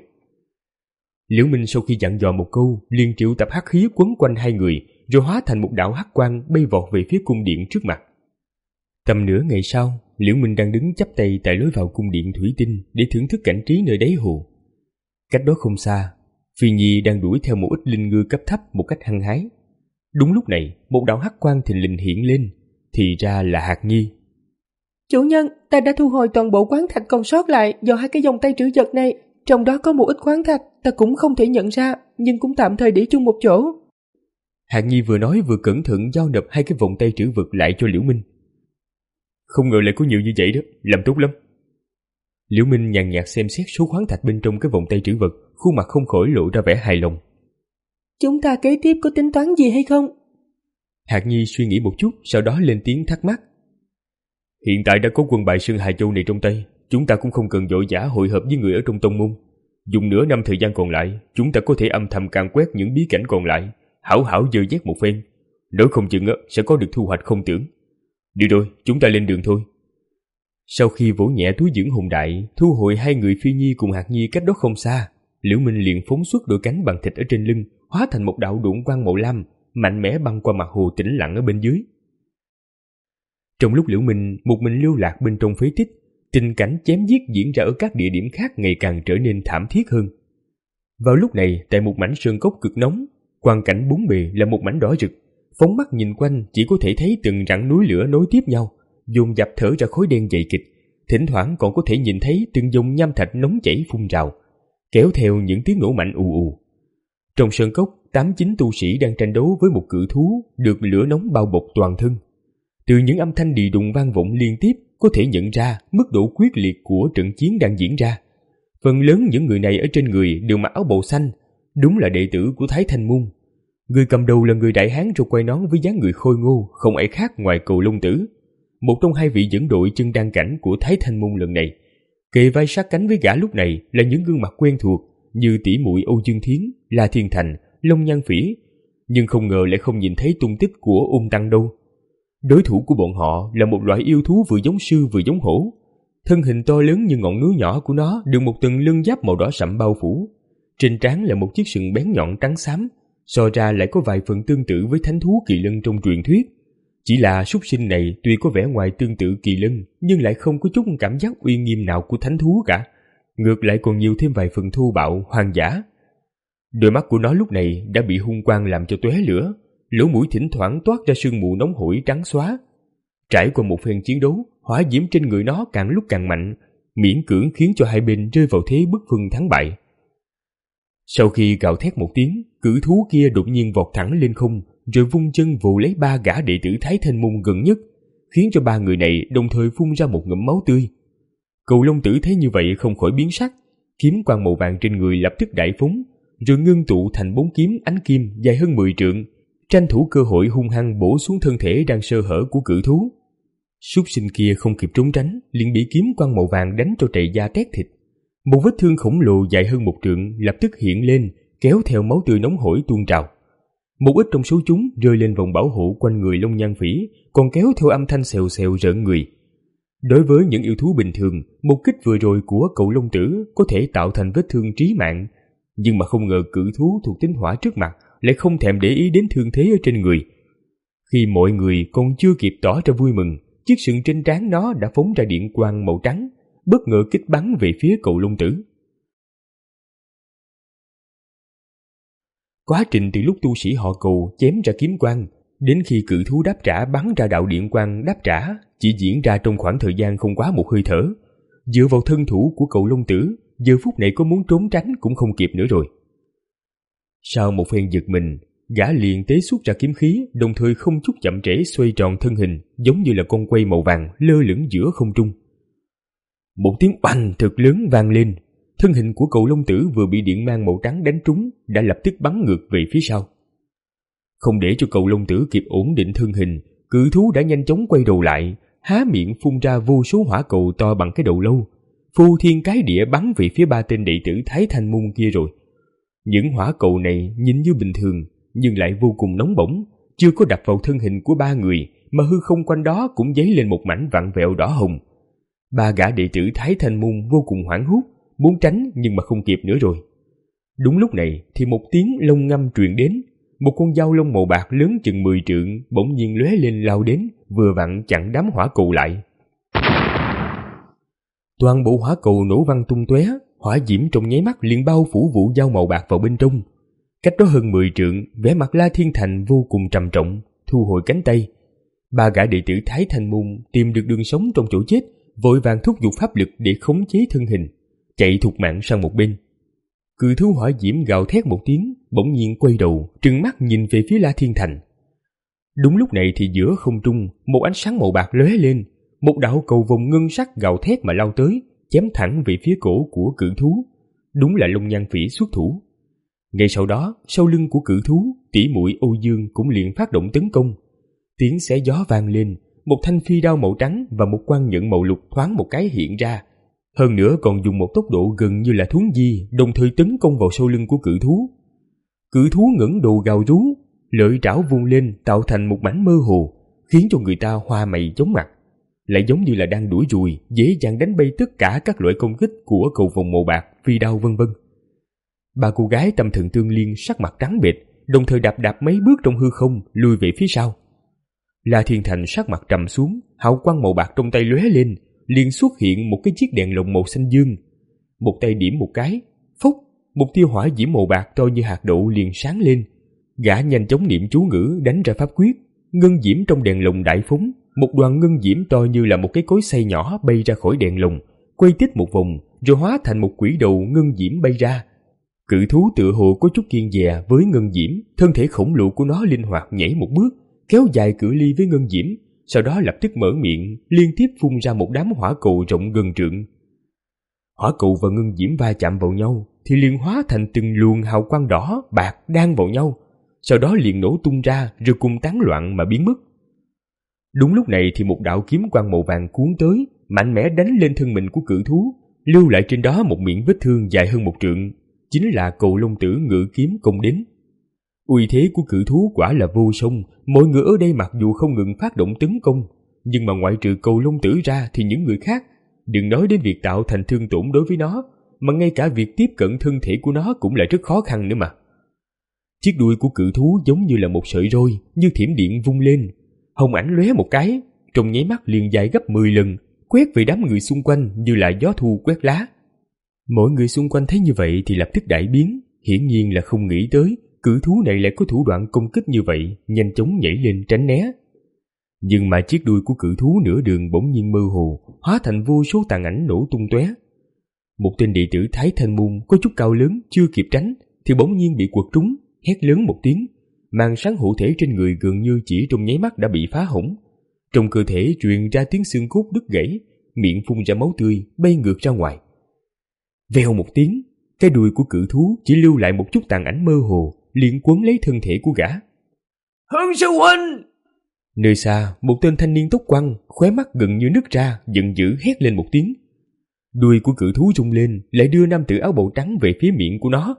Liễu Minh sau khi dặn dò một câu, liền triệu tập hắc khí quấn quanh hai người, rồi hóa thành một đạo hắc quang bay vọt về phía cung điện trước mặt. Tầm nửa ngày sau, Liễu Minh đang đứng chắp tay tại lối vào cung điện thủy tinh để thưởng thức cảnh trí nơi đáy hồ. Cách đó không xa, Phi Nhi đang đuổi theo một ít linh ngư cấp thấp một cách hăng hái. Đúng lúc này, một đạo hắc quang thình lình hiện lên, thì ra là Hạt Nhi. Chủ nhân, ta đã thu hồi toàn bộ khoáng thạch còn sót lại do hai cái vòng tay trữ vật này, trong đó có một ít khoáng thạch ta cũng không thể nhận ra, nhưng cũng tạm thời để chung một chỗ. Hạt Nhi vừa nói vừa cẩn thận giao nộp hai cái vòng tay trữ vật lại cho Liễu Minh. Không ngờ lại có nhiều như vậy đó, làm tốt lắm. Liễu Minh nhàn nhạt xem xét số khoáng thạch bên trong cái vòng tay trữ vật, khuôn mặt không khỏi lộ ra vẻ hài lòng. Chúng ta kế tiếp có tính toán gì hay không? Hạt Nhi suy nghĩ một chút, sau đó lên tiếng thắc mắc. Hiện tại đã có quân bài Sơn Hà Châu này trong tay, chúng ta cũng không cần vội vã hội hợp với người ở trong tông môn. Dùng nửa năm thời gian còn lại, chúng ta có thể âm thầm càn quét những bí cảnh còn lại, hảo hảo dơ dét một phen. Nếu không chừng sẽ có được thu hoạch không tưởng. Đi rồi, chúng ta lên đường thôi. Sau khi vỗ nhẹ túi dưỡng hồn đại, thu hồi hai người Phi Nhi cùng Hạt Nhi cách đó không xa, Liễu Minh liền phóng xuất đôi cánh bằng thịt ở trên lưng, hóa thành một đạo độn quang màu lam, mạnh mẽ băng qua mặt hồ tĩnh lặng ở bên dưới. Trong lúc Liễu Minh một mình lưu lạc bên trong phế tích, tình cảnh chém giết diễn ra ở các địa điểm khác ngày càng trở nên thảm thiết hơn. Vào lúc này, tại một mảnh sơn cốc cực nóng, quang cảnh bốn bề là một mảnh đỏ rực, phóng mắt nhìn quanh chỉ có thể thấy từng rặng núi lửa nối tiếp nhau, dồn dập thở ra khói đen dày kịch, thỉnh thoảng còn có thể nhìn thấy từng dòng nham thạch nóng chảy phun trào, kéo theo những tiếng nổ mạnh ù ù. Trong sơn cốc, tám chín tu sĩ đang tranh đấu với một cự thú được lửa nóng bao bọc toàn thân. Từ những âm thanh đì đùng vang vọng liên tiếp, có thể nhận ra mức độ quyết liệt của trận chiến đang diễn ra. Phần lớn những người này ở trên người đều mặc áo bào xanh, đúng là đệ tử của Thái Thanh Môn. Người cầm đầu là người đại hán râu quai nón với dáng người khôi ngô, không ai khác ngoài Cừu Long Tử, một trong hai vị dẫn đội chân đan cảnh của Thái Thanh Môn lần này. Kề vai sát cánh với gã lúc này là những gương mặt quen thuộc như tỷ muội Âu Dương Thiến, La Thiên Thành, Long Nhan Phỉ, nhưng không ngờ lại không nhìn thấy tung tích của Ôn Tăng đâu. Đối thủ của bọn họ là một loại yêu thú vừa giống sư vừa giống hổ. Thân hình to lớn như ngọn núi nhỏ của nó được một tầng lân giáp màu đỏ sậm bao phủ. Trên trán là một chiếc sừng bén nhọn trắng xám, so ra lại có vài phần tương tự với thánh thú kỳ lân trong truyền thuyết. Chỉ là súc sinh này tuy có vẻ ngoài tương tự kỳ lân, nhưng lại không có chút cảm giác uy nghiêm nào của thánh thú cả. Ngược lại còn nhiều thêm vài phần thô bạo, hoang dã. Đôi mắt của nó lúc này đã bị hung quang làm cho tóe lửa, lỗ mũi thỉnh thoảng toát ra sương mù nóng hổi trắng xóa. Trải qua một phen chiến đấu, hỏa diễm trên người nó càng lúc càng mạnh, miễn cưỡng khiến cho hai bên rơi vào thế bất phân thắng bại. Sau khi gào thét một tiếng, cự thú kia đột nhiên vọt thẳng lên không, rồi vung chân vồ lấy ba gã đệ tử Thái Thanh Môn gần nhất, khiến cho ba người này đồng thời phun ra một ngụm máu tươi. Cừu Long Tử thấy như vậy không khỏi biến sắc, kiếm quang màu vàng trên người lập tức đại phóng, rồi ngưng tụ thành bốn kiếm ánh kim dài hơn mười trượng, tranh thủ cơ hội hung hăng bổ xuống thân thể đang sơ hở của cự thú. Súc sinh kia không kịp trốn tránh, liền bị kiếm quang màu vàng đánh cho trầy da tét thịt. Một vết thương khổng lồ dài hơn một trượng lập tức hiện lên, kéo theo máu tươi nóng hổi tuôn trào. Một ít trong số chúng rơi lên vòng bảo hộ quanh người Long Nhan Phỉ, còn kéo theo âm thanh xèo xèo rợn người. Đối với những yêu thú bình thường, một kích vừa rồi của Cừu Long Tử có thể tạo thành vết thương trí mạng, nhưng mà không ngờ cự thú thuộc tính hỏa trước mặt lại không thèm để ý đến thương thế ở trên người. Khi mọi người còn chưa kịp tỏ ra vui mừng, chiếc sừng trên trán nó đã phóng ra điện quang màu trắng, bất ngờ kích bắn về phía Cừu Long Tử. Quá trình từ lúc tu sĩ họ Cầu chém ra kiếm quang đến khi cự thú đáp trả bắn ra đạo điện quang đáp trả chỉ diễn ra trong khoảng thời gian không quá một hơi thở. Dựa vào thân thủ của Cầu Long Tử, giờ phút này có muốn trốn tránh cũng không kịp nữa rồi. Sau một phen giật mình, gã liền tế xuất ra kiếm khí, đồng thời không chút chậm trễ xoay tròn thân hình, giống như là con quay màu vàng lơ lửng giữa không trung. Một tiếng oanh thật lớn vang lên, thân hình của Cầu Long Tử vừa bị điện mang màu trắng đánh trúng đã lập tức bắn ngược về phía sau. Không để cho Cầu Long Tử kịp ổn định thân hình, cự thú đã nhanh chóng quay đầu lại, há miệng phun ra vô số hỏa cầu to bằng cái đầu lâu, phô thiên cái địa bắn về phía ba tên đệ tử Thái Thanh Môn kia rồi. Những hỏa cầu này nhìn như bình thường nhưng lại vô cùng nóng bỏng, chưa có đập vào thân hình của ba người mà hư không quanh đó cũng dấy lên một mảnh vặn vẹo đỏ hồng. Ba gã đệ tử Thái Thanh Môn vô cùng hoảng hốt, muốn tránh nhưng mà không kịp nữa rồi. Đúng lúc này thì một tiếng lông ngâm truyền đến, một con dao lông màu bạc lớn chừng mười trượng bỗng nhiên lóe lên lao đến, vừa vặn chặn đám hỏa cầu lại. Toàn bộ hỏa cầu nổ văng tung tóe, hỏa diễm trong nháy mắt liền bao phủ vụ dao màu bạc vào bên trong. Cách đó hơn mười trượng, vẻ mặt La Thiên Thành vô cùng trầm trọng, thu hồi cánh tay. Ba gã đệ tử Thái Thanh Môn tìm được đường sống trong chỗ chết, vội vàng thúc giục pháp lực để khống chế thân hình, chạy thục mạng sang một bên. Cự thú hỏa diễm gào thét một tiếng, bỗng nhiên quay đầu, trừng mắt nhìn về phía La Thiên Thành. Đúng lúc này thì giữa không trung, một ánh sáng màu bạc lóe lên, một đạo cầu vồng ngân sắc gào thét mà lao tới, chém thẳng về phía cổ của cự thú. Đúng là Long Nhan Phỉ xuất thủ. Ngay sau đó, sau lưng của cự thú, tỷ muội Âu Dương cũng liền phát động tấn công. Tiếng xé gió vang lên, một thanh phi đao màu trắng và một quan nhận màu lục thoáng một cái hiện ra. Hơn nữa còn dùng một tốc độ gần như là thuấn di, đồng thời tấn công vào sau lưng của cự thú. Cự thú ngẩng đầu gào rú, lợi trảo vung lên tạo thành một mảnh mơ hồ, khiến cho người ta hoa mày chóng mặt. Lại giống như là đang đuổi ruồi, dễ dàng đánh bay tất cả các loại công kích của cầu vồng màu bạc, phi đao vân vân. Ba cô gái tâm thần tương liên sắc mặt trắng bệch, đồng thời đạp đạp mấy bước trong hư không, lùi về phía sau. La Thiên Thành sắc mặt trầm xuống, hào quang màu bạc trong tay lóe lên, liền xuất hiện một cái chiếc đèn lồng màu xanh dương. Một tay điểm một cái, phốc, một tia hỏa diễm màu bạc to như hạt đậu liền sáng lên. Gã nhanh chóng niệm chú ngữ đánh ra pháp quyết, ngân diễm trong đèn lồng đại phóng, một đoàn ngân diễm to như là một cái cối xay nhỏ bay ra khỏi đèn lồng, quay tít một vòng rồi hóa thành một quỹ đầu ngân diễm bay ra. Cự thú tựa hồ có chút kiêng dè với ngân diễm, thân thể khổng lồ của nó linh hoạt nhảy một bước, kéo dài cự ly với ngân diễm, sau đó lập tức mở miệng liên tiếp phun ra một đám hỏa cầu rộng gần trượng. Hỏa cầu và ngân diễm va chạm vào nhau thì liền hóa thành từng luồng hào quang đỏ bạc đan vào nhau, sau đó liền nổ tung ra rồi cùng tán loạn mà biến mất. Đúng lúc này thì một đạo kiếm quang màu vàng cuốn tới, mạnh mẽ đánh lên thân mình của cự thú, lưu lại trên đó một miệng vết thương dài hơn một trượng, chính là Cầu Long Tử ngự kiếm công đến. Uy thế của cự thú quả là vô song, mọi người ở đây mặc dù không ngừng phát động tấn công, nhưng mà ngoại trừ Cầu Long Tử ra thì những người khác, đừng nói đến việc tạo thành thương tổn đối với nó, mà ngay cả việc tiếp cận thân thể của nó cũng là rất khó khăn nữa mà. Chiếc đuôi của cự thú giống như là một sợi roi, như thiểm điện vung lên, hồng ảnh lóe một cái, trong nháy mắt liền dài gấp mười lần, quét về đám người xung quanh như là gió thu quét lá. Mọi người xung quanh thấy như vậy thì lập tức đại biến, hiển nhiên là không nghĩ tới cự thú này lại có thủ đoạn công kích như vậy, nhanh chóng nhảy lên tránh né. Nhưng mà chiếc đuôi của cự thú nửa đường bỗng nhiên mơ hồ, hóa thành vô số tàn ảnh nổ tung tóe. Một tên đệ tử Thái Thanh Môn có chút cao lớn chưa kịp tránh thì bỗng nhiên bị quật trúng, hét lớn một tiếng, màn sáng hộ thể trên người gần như chỉ trong nháy mắt đã bị phá hỏng. Trong cơ thể truyền ra tiếng xương cốt đứt gãy, miệng phun ra máu tươi bay ngược ra ngoài. Vèo một tiếng, cái đuôi của cự thú chỉ lưu lại một chút tàn ảnh mơ hồ, liền quấn lấy thân thể của gã. Hưng sư huynh! Nơi xa, một tên thanh niên tóc quăn, khóe mắt gần như nứt ra, giận dữ hét lên một tiếng. Đuôi của cự thú rung lên, lại đưa nam tử áo bào trắng về phía miệng của nó.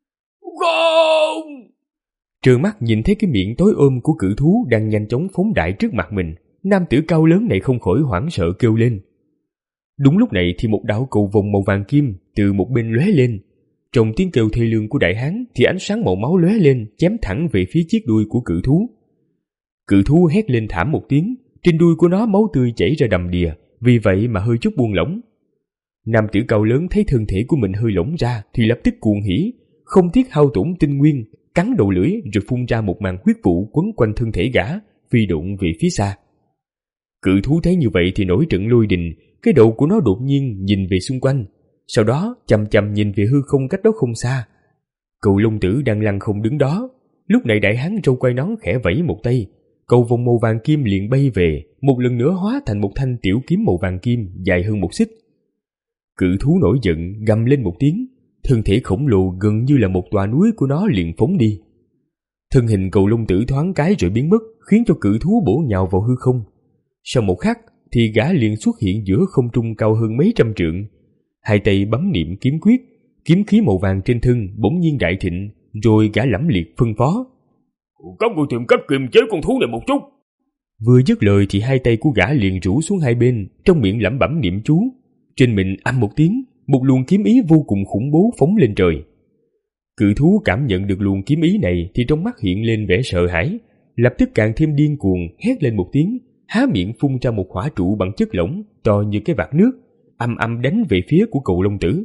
Không! Trợn mắt nhìn thấy cái miệng tối ôm của cự thú đang nhanh chóng phóng đại trước mặt mình, nam tử cao lớn này không khỏi hoảng sợ kêu lên. Đúng lúc này thì một đạo cầu vồng màu vàng kim từ một bên lóe lên. Trong tiếng kêu thê lương của đại hán thì ánh sáng màu máu lóe lên, chém thẳng về phía chiếc đuôi của cự thú. Cự thú hét lên thảm một tiếng, trên đuôi của nó máu tươi chảy ra đầm đìa, vì vậy mà hơi chút buông lỏng. Nam tử cao lớn thấy thân thể của mình hơi lỏng ra thì lập tức cuồng hỉ, không tiếc hao tổn tinh nguyên, cắn đầu lưỡi rồi phun ra một màn huyết vụ quấn quanh thân thể gã, phi độn về phía xa. Cự thú thấy như vậy thì nổi trận lôi đình, cái đầu của nó đột nhiên nhìn về xung quanh, sau đó chằm chằm nhìn về hư không cách đó không xa. Cậu Long Tử đang lăn không đứng đó, lúc này đại hán râu quai nón khẽ vẫy một tay, cầu vòng màu vàng kim liền bay về, một lần nữa hóa thành một thanh tiểu kiếm màu vàng kim dài hơn một xích. Cự thú nổi giận gầm lên một tiếng, thân thể khổng lồ gần như là một tòa núi của nó liền phóng đi. Thân hình Cầu Long Tử thoáng cái rồi biến mất, khiến cho cự thú bổ nhào vào hư không. Sau một khắc thì gã liền xuất hiện giữa không trung cao hơn mấy trăm trượng, hai tay bấm niệm kiếm quyết, kiếm khí màu vàng trên thân bỗng nhiên đại thịnh, rồi gã lẫm liệt phân phó: các ngươi tìm cách kiềm chế con thú này một chút. Vừa dứt lời thì hai tay của gã liền rũ xuống hai bên, trong miệng lẩm bẩm niệm chú. Trên mình âm một tiếng, một luồng kiếm ý vô cùng khủng bố phóng lên trời. Cự thú cảm nhận được luồng kiếm ý này thì trong mắt hiện lên vẻ sợ hãi, lập tức càng thêm điên cuồng, hét lên một tiếng, há miệng phun ra một hỏa trụ bằng chất lỏng to như cái vạc nước, âm âm đánh về phía của Cầu Long Tử.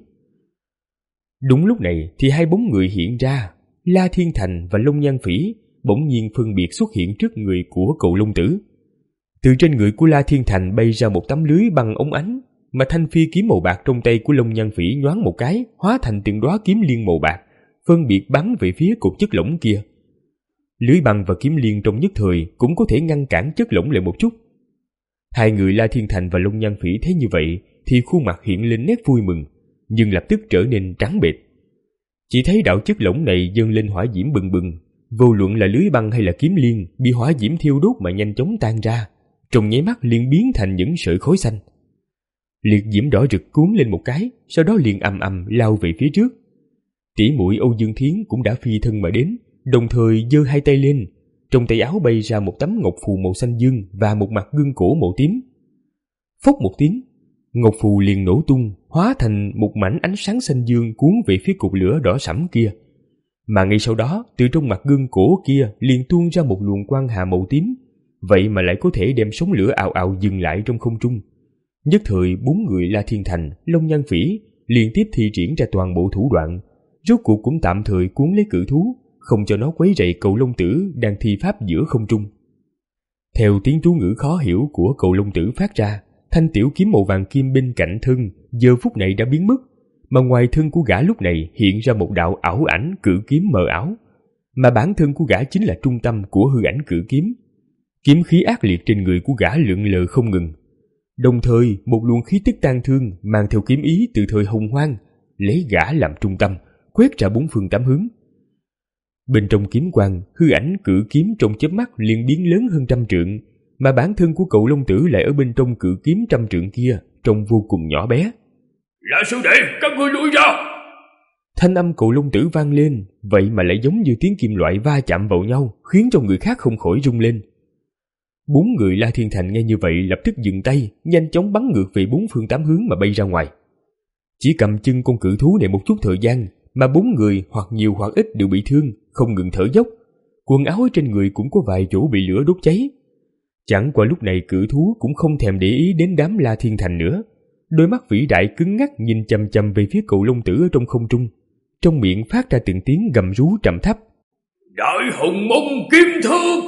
Đúng lúc này thì hai bóng người hiện ra, La Thiên Thành và Long Nhan Phỉ bỗng nhiên phân biệt xuất hiện trước người của Cầu Long Tử. Từ trên người của La Thiên Thành bay ra một tấm lưới bằng ống ánh, mà thanh phi kiếm màu bạc trong tay của Long Nhan Phỉ nhoáng một cái, hóa thành từng đóa kiếm liên màu bạc, phân biệt bắn về phía cột chất lỏng kia. Lưới băng và kiếm liên trong nhất thời cũng có thể ngăn cản chất lỏng lại một chút. Hai người La Thiên Thành và Long Nhan Phỉ thấy như vậy thì khuôn mặt hiện lên nét vui mừng, nhưng lập tức trở nên trắng bệch. Chỉ thấy đạo chất lỏng này dâng lên hỏa diễm bừng bừng, vô luận là lưới băng hay là kiếm liên bị hỏa diễm thiêu đốt mà nhanh chóng tan ra, trong nháy mắt liền biến thành những sợi khói xanh. Liệt diễm đỏ rực cuốn lên một cái, sau đó liền ầm ầm lao về phía trước. Tỷ muội Âu Dương Thiến cũng đã phi thân mà đến, đồng thời giơ hai tay lên, trong tay áo bay ra một tấm ngọc phù màu xanh dương và một mặt gương cổ màu tím. Phốc một tiếng, ngọc phù liền nổ tung, hóa thành một mảnh ánh sáng xanh dương cuốn về phía cột lửa đỏ sẫm kia. Mà ngay sau đó, từ trong mặt gương cổ kia liền tuôn ra một luồng quang hà màu tím, vậy mà lại có thể đem sóng lửa ào ào dừng lại trong không trung. Nhất thời bốn người La Thiên Thành, Long Nhan Phỉ liên tiếp thi triển ra toàn bộ thủ đoạn, rốt cuộc cũng tạm thời cuốn lấy cự thú, không cho nó quấy rầy Cầu Long Tử đang thi pháp giữa không trung. Theo tiếng chú ngữ khó hiểu của Cầu Long Tử phát ra, thanh tiểu kiếm màu vàng kim bên cạnh thân giờ phút này đã biến mất, mà ngoài thân của gã lúc này hiện ra một đạo ảo ảnh cự kiếm mờ ảo, mà bản thân của gã chính là trung tâm của hư ảnh cự kiếm. Kiếm khí ác liệt trên người của gã lượn lờ không ngừng, đồng thời một luồng khí tức tang thương mang theo kiếm ý từ thời hồng hoang, lấy gã làm trung tâm, quét ra bốn phương tám hướng. Bên trong kiếm quang, hư ảnh cự kiếm trong chớp mắt liền biến lớn hơn trăm trượng, mà bản thân của Cậu Long Tử lại ở bên trong cự kiếm trăm trượng kia, trông vô cùng nhỏ bé. Là sư đệ, các ngươi lui ra! Thanh âm Cậu Long Tử vang lên, vậy mà lại giống như tiếng kim loại va chạm vào nhau, khiến cho người khác không khỏi rung lên. Bốn người La Thiên Thành nghe như vậy lập tức dừng tay, nhanh chóng bắn ngược về bốn phương tám hướng mà bay ra ngoài. Chỉ cầm chân con cự thú này một chút thời gian, mà bốn người hoặc nhiều hoặc ít đều bị thương, không ngừng thở dốc. Quần áo trên người cũng có vài chỗ bị lửa đốt cháy. Chẳng qua lúc này cự thú cũng không thèm để ý đến đám La Thiên Thành nữa. Đôi mắt vĩ đại cứng ngắc nhìn chằm chằm về phía Cậu Long Tử ở trong không trung, trong miệng phát ra từng tiếng gầm rú trầm thấp. Đại hồng mông kiếm thương!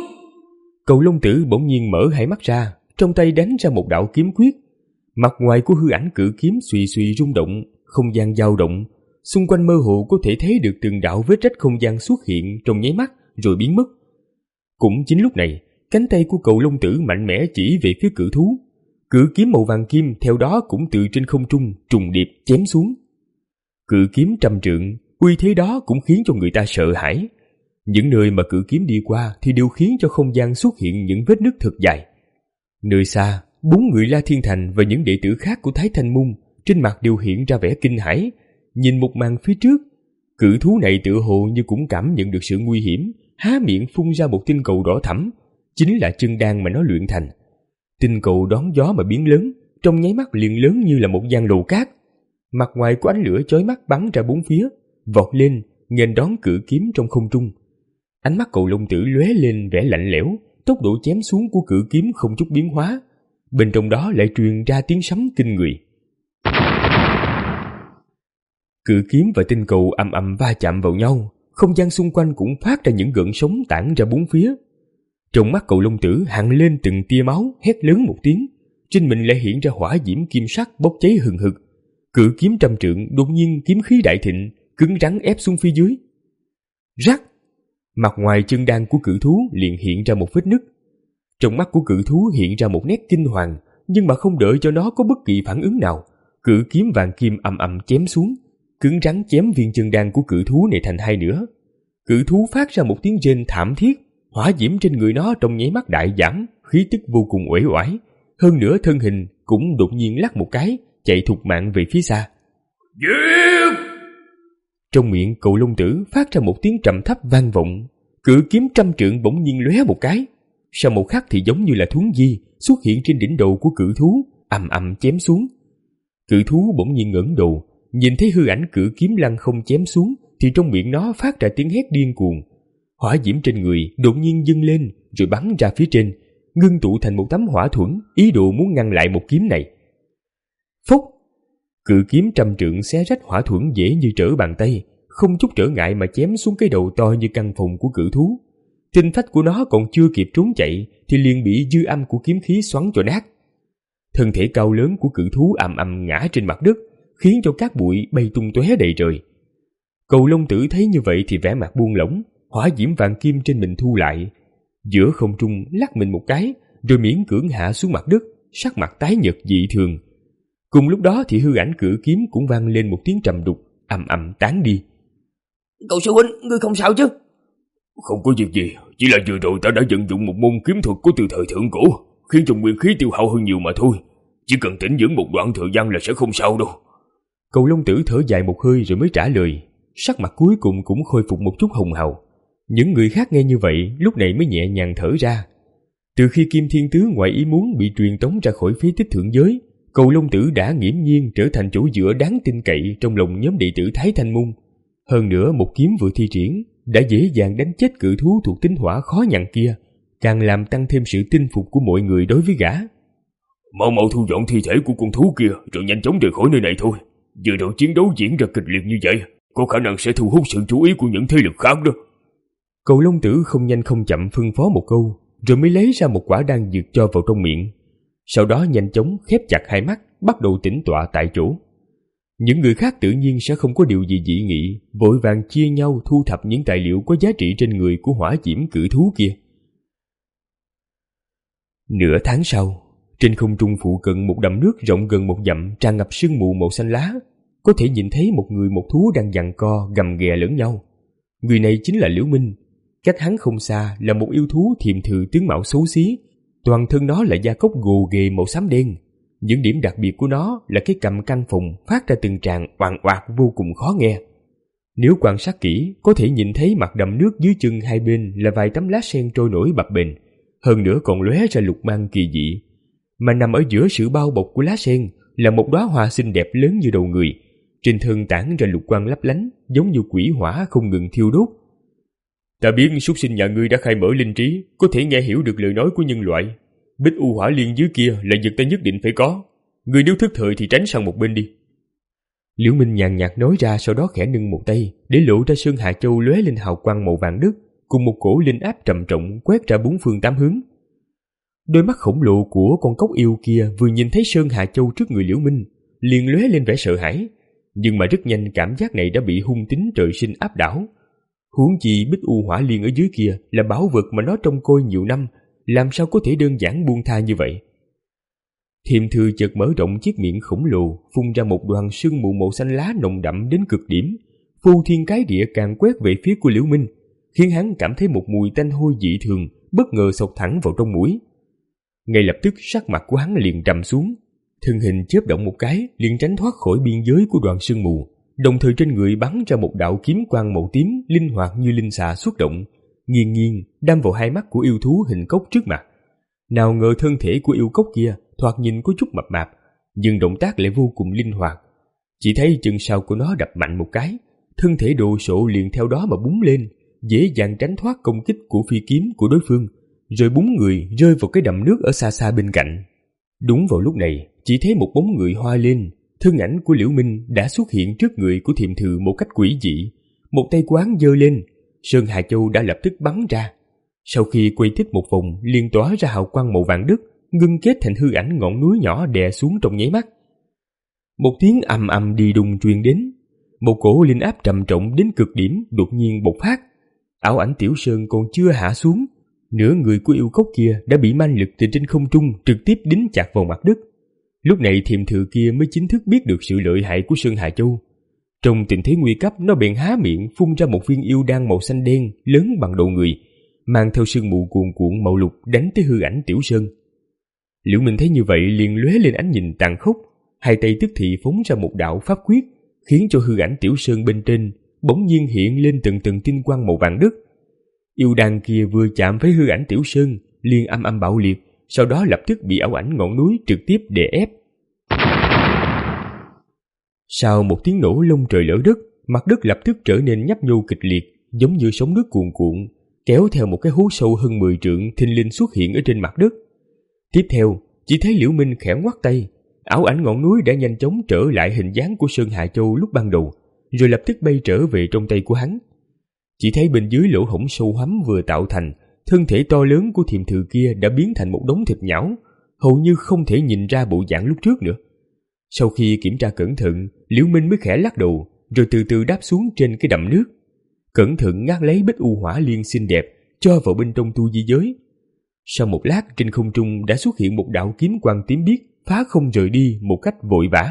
Cậu Long Tử bỗng nhiên mở hai mắt ra, trong tay đánh ra một đạo kiếm quyết. Mặt ngoài của hư ảnh cự kiếm suy suy rung động, không gian dao động, xung quanh mơ hồ có thể thấy được từng đạo vết rách không gian xuất hiện trong nháy mắt rồi biến mất. Cũng chính lúc này, cánh tay của Cậu Long Tử mạnh mẽ chỉ về phía cự thú. Cự kiếm màu vàng kim theo đó cũng từ trên không trung trùng điệp chém xuống. Cự kiếm trăm trượng, uy thế đó cũng khiến cho người ta sợ hãi. Những nơi mà cự kiếm đi qua thì đều khiến cho không gian xuất hiện những vết nứt thật dài. Nơi xa, bốn người La Thiên Thành và những đệ tử khác của Thái Thanh Môn trên mặt đều hiện ra vẻ kinh hãi. Nhìn một màn phía trước, cự thú này tựa hồ như cũng cảm nhận được sự nguy hiểm, há miệng phun ra một tinh cầu đỏ thẫm, chính là chân đan mà nó luyện thành. Tinh cầu đón gió mà biến lớn, trong nháy mắt liền lớn như là một giang lầu cát. Mặt ngoài của ánh lửa chói mắt bắn ra bốn phía, vọt lên, nghênh đón cự kiếm trong không trung. Ánh mắt Cậu Long Tử lóe lên vẻ lạnh lẽo, tốc độ chém xuống của cự kiếm không chút biến hóa, bên trong đó lại truyền ra tiếng sấm kinh người. Cự kiếm và tinh cầu ầm ầm va chạm vào nhau, không gian xung quanh cũng phát ra những gợn sóng tản ra bốn phía. Trong mắt Cậu Long Tử hằn lên từng tia máu, hét lớn một tiếng, trên mình lại hiện ra hỏa diễm kim sắc bốc cháy hừng hực. Cự kiếm trăm trượng đột nhiên kiếm khí đại thịnh, cứng rắn ép xuống phía dưới. Rắc! Mặt ngoài chân đan của cự thú liền hiện ra một vết nứt. Trong mắt của cự thú hiện ra một nét kinh hoàng, nhưng mà không đợi cho nó có bất kỳ phản ứng nào, cự kiếm vàng kim ầm ầm chém xuống, cứng rắn chém viên chân đan của cự thú này thành hai nửa. Cự thú phát ra một tiếng rên thảm thiết, hỏa diễm trên người nó trong nháy mắt đại giảm, khí tức vô cùng uể oải, hơn nữa thân hình cũng đột nhiên lắc một cái, chạy thục mạng về phía xa. Giết! Trong miệng Cậu Long Tử phát ra một tiếng trầm thấp vang vọng, cự kiếm trăm trượng bỗng nhiên lóe một cái, sau một khắc thì giống như là thuấn di xuất hiện trên đỉnh đầu của cự thú, ầm ầm chém xuống. Cự thú bỗng nhiên ngẩng đầu, nhìn thấy hư ảnh cự kiếm lăng không chém xuống, thì trong miệng nó phát ra tiếng hét điên cuồng. Hỏa diễm trên người đột nhiên dâng lên rồi bắn ra phía trên, ngưng tụ thành một tấm hỏa thuẫn, ý đồ muốn ngăn lại một kiếm này. Phốc! Cự kiếm trăm trượng xé rách hỏa thuẫn dễ như trở bàn tay, không chút trở ngại mà chém xuống cái đầu to như căn phòng của cự thú. Tinh phách của nó còn chưa kịp trốn chạy thì liền bị dư âm của kiếm khí xoắn cho nát. Thân thể cao lớn của cự thú ầm ầm ngã trên mặt đất, khiến cho cát bụi bay tung tóe đầy trời. Cậu Long Tử thấy như vậy thì vẻ mặt buông lỏng, hỏa diễm vàng kim trên mình thu lại, giữa không trung lắc mình một cái, rồi miễn cưỡng hạ xuống mặt đất, sắc mặt tái nhợt dị thường. Cùng lúc đó thì hư ảnh cự kiếm cũng vang lên một tiếng trầm đục, ầm ầm tán đi. Cậu sư huynh, ngươi không sao chứ? Không có việc gì, chỉ là vừa rồi ta đã vận dụng một môn kiếm thuật của từ thời thượng cổ, khiến cho nguyên khí tiêu hao hơn nhiều mà thôi. Chỉ cần tĩnh dưỡng một đoạn thời gian là sẽ không sao đâu. Cậu Long Tử thở dài một hơi rồi mới trả lời, sắc mặt cuối cùng cũng khôi phục một chút hồng hào. Những người khác nghe như vậy lúc này mới nhẹ nhàng thở ra. Từ khi Kim Thiên Tứ ngoại ý muốn bị truyền tống ra khỏi phế tích thượng giới, Cậu Long Tử đã nghiễm nhiên trở thành chỗ dựa đáng tin cậy trong lòng nhóm đệ tử Thái Thanh Môn. Hơn nữa một kiếm vừa thi triển đã dễ dàng đánh chết cự thú thuộc tính hỏa khó nhằn kia, càng làm tăng thêm sự tin phục của mọi người đối với gã. Mau mau thu dọn thi thể của con thú kia rồi nhanh chóng rời khỏi nơi này thôi. Vừa rồi chiến đấu diễn ra kịch liệt như vậy, có khả năng sẽ thu hút sự chú ý của những thế lực khác đó. Cậu Long Tử không nhanh không chậm phân phó một câu, rồi mới lấy ra một quả đan dược cho vào trong miệng. Sau đó nhanh chóng khép chặt hai mắt, bắt đầu tĩnh tọa tại chỗ. Những người khác tự nhiên sẽ không có điều gì dị nghị, vội vàng chia nhau thu thập những tài liệu có giá trị trên người của hỏa diễm cự thú kia. Nửa tháng sau, trên không trung phụ cận một đầm nước rộng gần một dặm tràn ngập sương mù màu xanh lá, có thể nhìn thấy một người một thú đang giằng co gầm ghè lẫn nhau. Người này chính là Liễu Minh. Cách hắn không xa là một yêu thú thiềm thừ tướng mạo xấu xí, toàn thân nó là da cốc gồ ghề màu xám đen. Những điểm đặc biệt của nó là cái cằm căng phồng phát ra từng tràng oằn oạt vô cùng khó nghe. Nếu quan sát kỹ, có thể nhìn thấy mặt đầm nước dưới chân hai bên là vài tấm lá sen trôi nổi bập bềnh, hơn nữa còn lóe ra lục mang kỳ dị. Mà nằm ở giữa sự bao bọc của lá sen là một đóa hoa xinh đẹp lớn như đầu người, trên thân tản ra lục quang lấp lánh, giống như quỷ hỏa không ngừng thiêu đốt. Ta biết súc sinh nhà ngươi đã khai mở linh trí, có thể nghe hiểu được lời nói của nhân loại. Bích u hỏa liên dưới kia là vật ta nhất định phải có. Ngươi nếu thức thời thì tránh sang một bên đi. Liễu Minh nhàn nhạt nói ra, sau đó khẽ nâng một tay để lộ ra Sơn Hà Châu lóe lên hào quang màu vàng đất, cùng một cổ linh áp trầm trọng quét ra bốn phương tám hướng. Đôi mắt khổng lồ của con cốc yêu kia vừa nhìn thấy Sơn Hà Châu trước người Liễu Minh, liền lóe lên vẻ sợ hãi, nhưng mà rất nhanh cảm giác này đã bị hung tính trời sinh áp đảo. Huống chi Bích u hỏa liên ở dưới kia là bảo vật mà nó trông coi nhiều năm, làm sao có thể đơn giản buông tha như vậy. Thiềm Thư chợt mở rộng chiếc miệng khổng lồ, phun ra một đoàn sương mù màu xanh lá nồng đậm đến cực điểm, phô thiên cái địa càng quét về phía của Liễu Minh, khiến hắn cảm thấy một mùi tanh hôi dị thường bất ngờ xộc thẳng vào trong mũi. Ngay lập tức sắc mặt của hắn liền trầm xuống, thân hình chớp động một cái liền tránh thoát khỏi biên giới của đoàn sương mù, đồng thời trên người bắn ra một đạo kiếm quang màu tím linh hoạt như linh xà xuất động, nghiêng nghiêng đâm vào hai mắt của yêu thú hình cốc trước mặt. Nào ngờ thân thể của yêu cốc kia thoạt nhìn có chút mập mạp, nhưng động tác lại vô cùng linh hoạt. Chỉ thấy chân sau của nó đập mạnh một cái, thân thể đồ sộ liền theo đó mà búng lên, dễ dàng tránh thoát công kích của phi kiếm của đối phương, rồi búng người rơi vào cái đầm nước ở xa xa bên cạnh. Đúng vào lúc này, chỉ thấy một bóng người hoa lên, thân ảnh của Liễu Minh đã xuất hiện trước người của Thiềm Thư một cách quỷ dị, Một tay quán giơ lên, Sơn Hà Châu đã lập tức bắn ra. Sau khi quay tích một vòng, liền tỏa ra hào quang màu vàng đất, ngưng kết thành hư ảnh ngọn núi nhỏ đè xuống trong nháy mắt. Một tiếng ầm ầm đi đùng truyền đến, một cổ linh áp trầm trọng đến cực điểm đột nhiên bộc phát. Ảo ảnh Tiểu Sơn còn chưa hạ xuống, nửa người của yêu cốc kia đã bị man lực từ trên không trung trực tiếp đính chặt vào mặt đất. Lúc này Thiềm Thừa kia mới chính thức biết được sự lợi hại của Sơn Hà Châu. Trong tình thế nguy cấp, nó bèn há miệng phun ra một viên yêu đan màu xanh đen lớn bằng đầu người, mang theo sương mù cuồn cuộn màu lục đánh tới hư ảnh Tiểu Sơn. Liễu Minh thấy như vậy liền lóe lên ánh nhìn tàn khốc, hai tay tức thì phóng ra một đạo pháp quyết, khiến cho hư ảnh Tiểu Sơn bên trên bỗng nhiên hiện lên từng từng tinh quang màu vàng đất. Yêu đan kia vừa chạm với hư ảnh Tiểu Sơn liền âm âm bạo liệt, sau đó lập tức bị ảo ảnh ngọn núi trực tiếp đè ép. Sau một tiếng nổ lông trời lở đất, mặt đất lập tức trở nên nhấp nhô kịch liệt, giống như sóng nước cuồn cuộn, kéo theo một cái hố sâu hơn mười trượng thình lình xuất hiện ở trên mặt đất. Tiếp theo, chỉ thấy Liễu Minh khẽ ngoắt tay, ảo ảnh ngọn núi đã nhanh chóng trở lại hình dáng của Sơn Hà Châu lúc ban đầu, rồi lập tức bay trở về trong tay của hắn. Chỉ thấy bên dưới lỗ hổng sâu hoắm vừa tạo thành, thân thể to lớn của Thiềm Thừa kia đã biến thành một đống thịt nhão, hầu như không thể nhìn ra bộ dạng lúc trước nữa. Sau khi kiểm tra cẩn thận, Liễu Minh mới khẽ lắc đầu, rồi từ từ đáp xuống trên cái đầm nước, cẩn thận ngắt lấy bích u hỏa liên xinh đẹp cho vào bên trong tu di giới. Sau một lát, trên không trung đã xuất hiện một đạo kiếm quang tím biếc phá không rời đi một cách vội vã.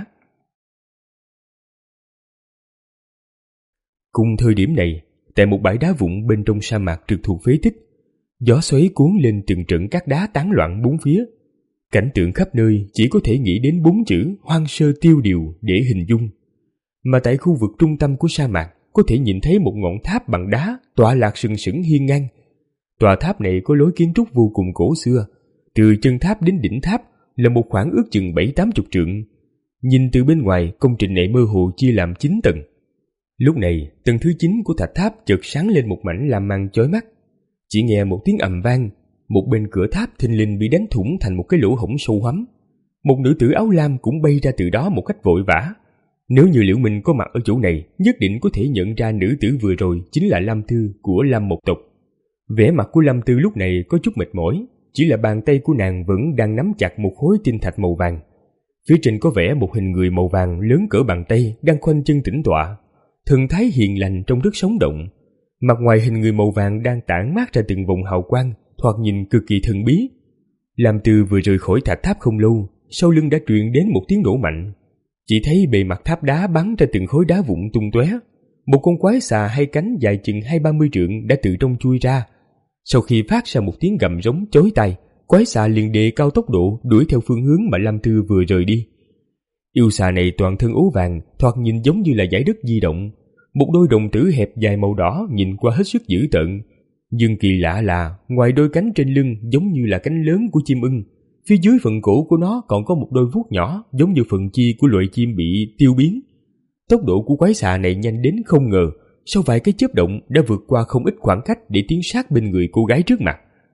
Cùng thời điểm này, tại một bãi đá vụn bên trong sa mạc trực thuộc phế tích, gió xoáy cuốn lên từng trận cát đá tán loạn bốn phía. Cảnh tượng khắp nơi chỉ có thể nghĩ đến bốn chữ hoang sơ tiêu điều để hình dung. Mà tại khu vực trung tâm của sa mạc có thể nhìn thấy một ngọn tháp bằng đá tọa lạc sừng sững hiên ngang. Tòa tháp này có lối kiến trúc vô cùng cổ xưa, từ chân tháp đến đỉnh tháp là một khoảng ước chừng bảy tám chục trượng. Nhìn từ bên ngoài, công trình này mơ hồ chia làm chín tầng. Lúc này, tầng thứ chín của thạch tháp chợt sáng lên một mảnh lam mang chói mắt. Chỉ nghe một tiếng ầm vang, một bên cửa tháp thình lình bị đánh thủng thành một cái lỗ hổng sâu hoắm. Một nữ tử áo lam cũng bay ra từ đó một cách vội vã. Nếu như Liễu Minh có mặt ở chỗ này, nhất định có thể nhận ra nữ tử vừa rồi chính là Lam Tư của Lam Mộc tộc. Vẻ mặt của Lam Tư lúc này có chút mệt mỏi, chỉ là bàn tay của nàng vẫn đang nắm chặt một khối tinh thạch màu vàng. Phía trên có vẽ một hình người màu vàng lớn cỡ bàn tay đang khoanh chân tĩnh tọa, thần thái hiền lành trông rất sống động. Mặt ngoài hình người màu vàng đang tản mát ra từng vòng hào quang, thoạt nhìn cực kỳ thần bí. Lam Tư vừa rời khỏi thạch tháp không lâu, sau lưng đã truyền đến một tiếng nổ mạnh. Chỉ thấy bề mặt tháp đá bắn ra từng khối đá vụn tung tóe. Một con quái xà hai cánh dài chừng hai ba mươi trượng đã từ trong chui ra. Sau khi phát ra một tiếng gầm rống chói tai, quái xà liền đề cao tốc độ đuổi theo phương hướng mà Lam Tư vừa rời đi. Yêu xà này toàn thân ố vàng, thoạt nhìn giống như là dải đất di động. Một đôi đồng tử hẹp dài màu đỏ nhìn qua hết sức dữ tợn. Nhưng kỳ lạ là ngoài đôi cánh trên lưng giống như là cánh lớn của chim ưng, phía dưới phần cổ của nó còn có một đôi vuốt nhỏ giống như phần chi của loài chim bị tiêu biến. Tốc độ của quái xà này nhanh đến không ngờ, sau vài cái chớp động đã vượt qua không ít khoảng cách để tiến sát bên người cô gái trước mặt.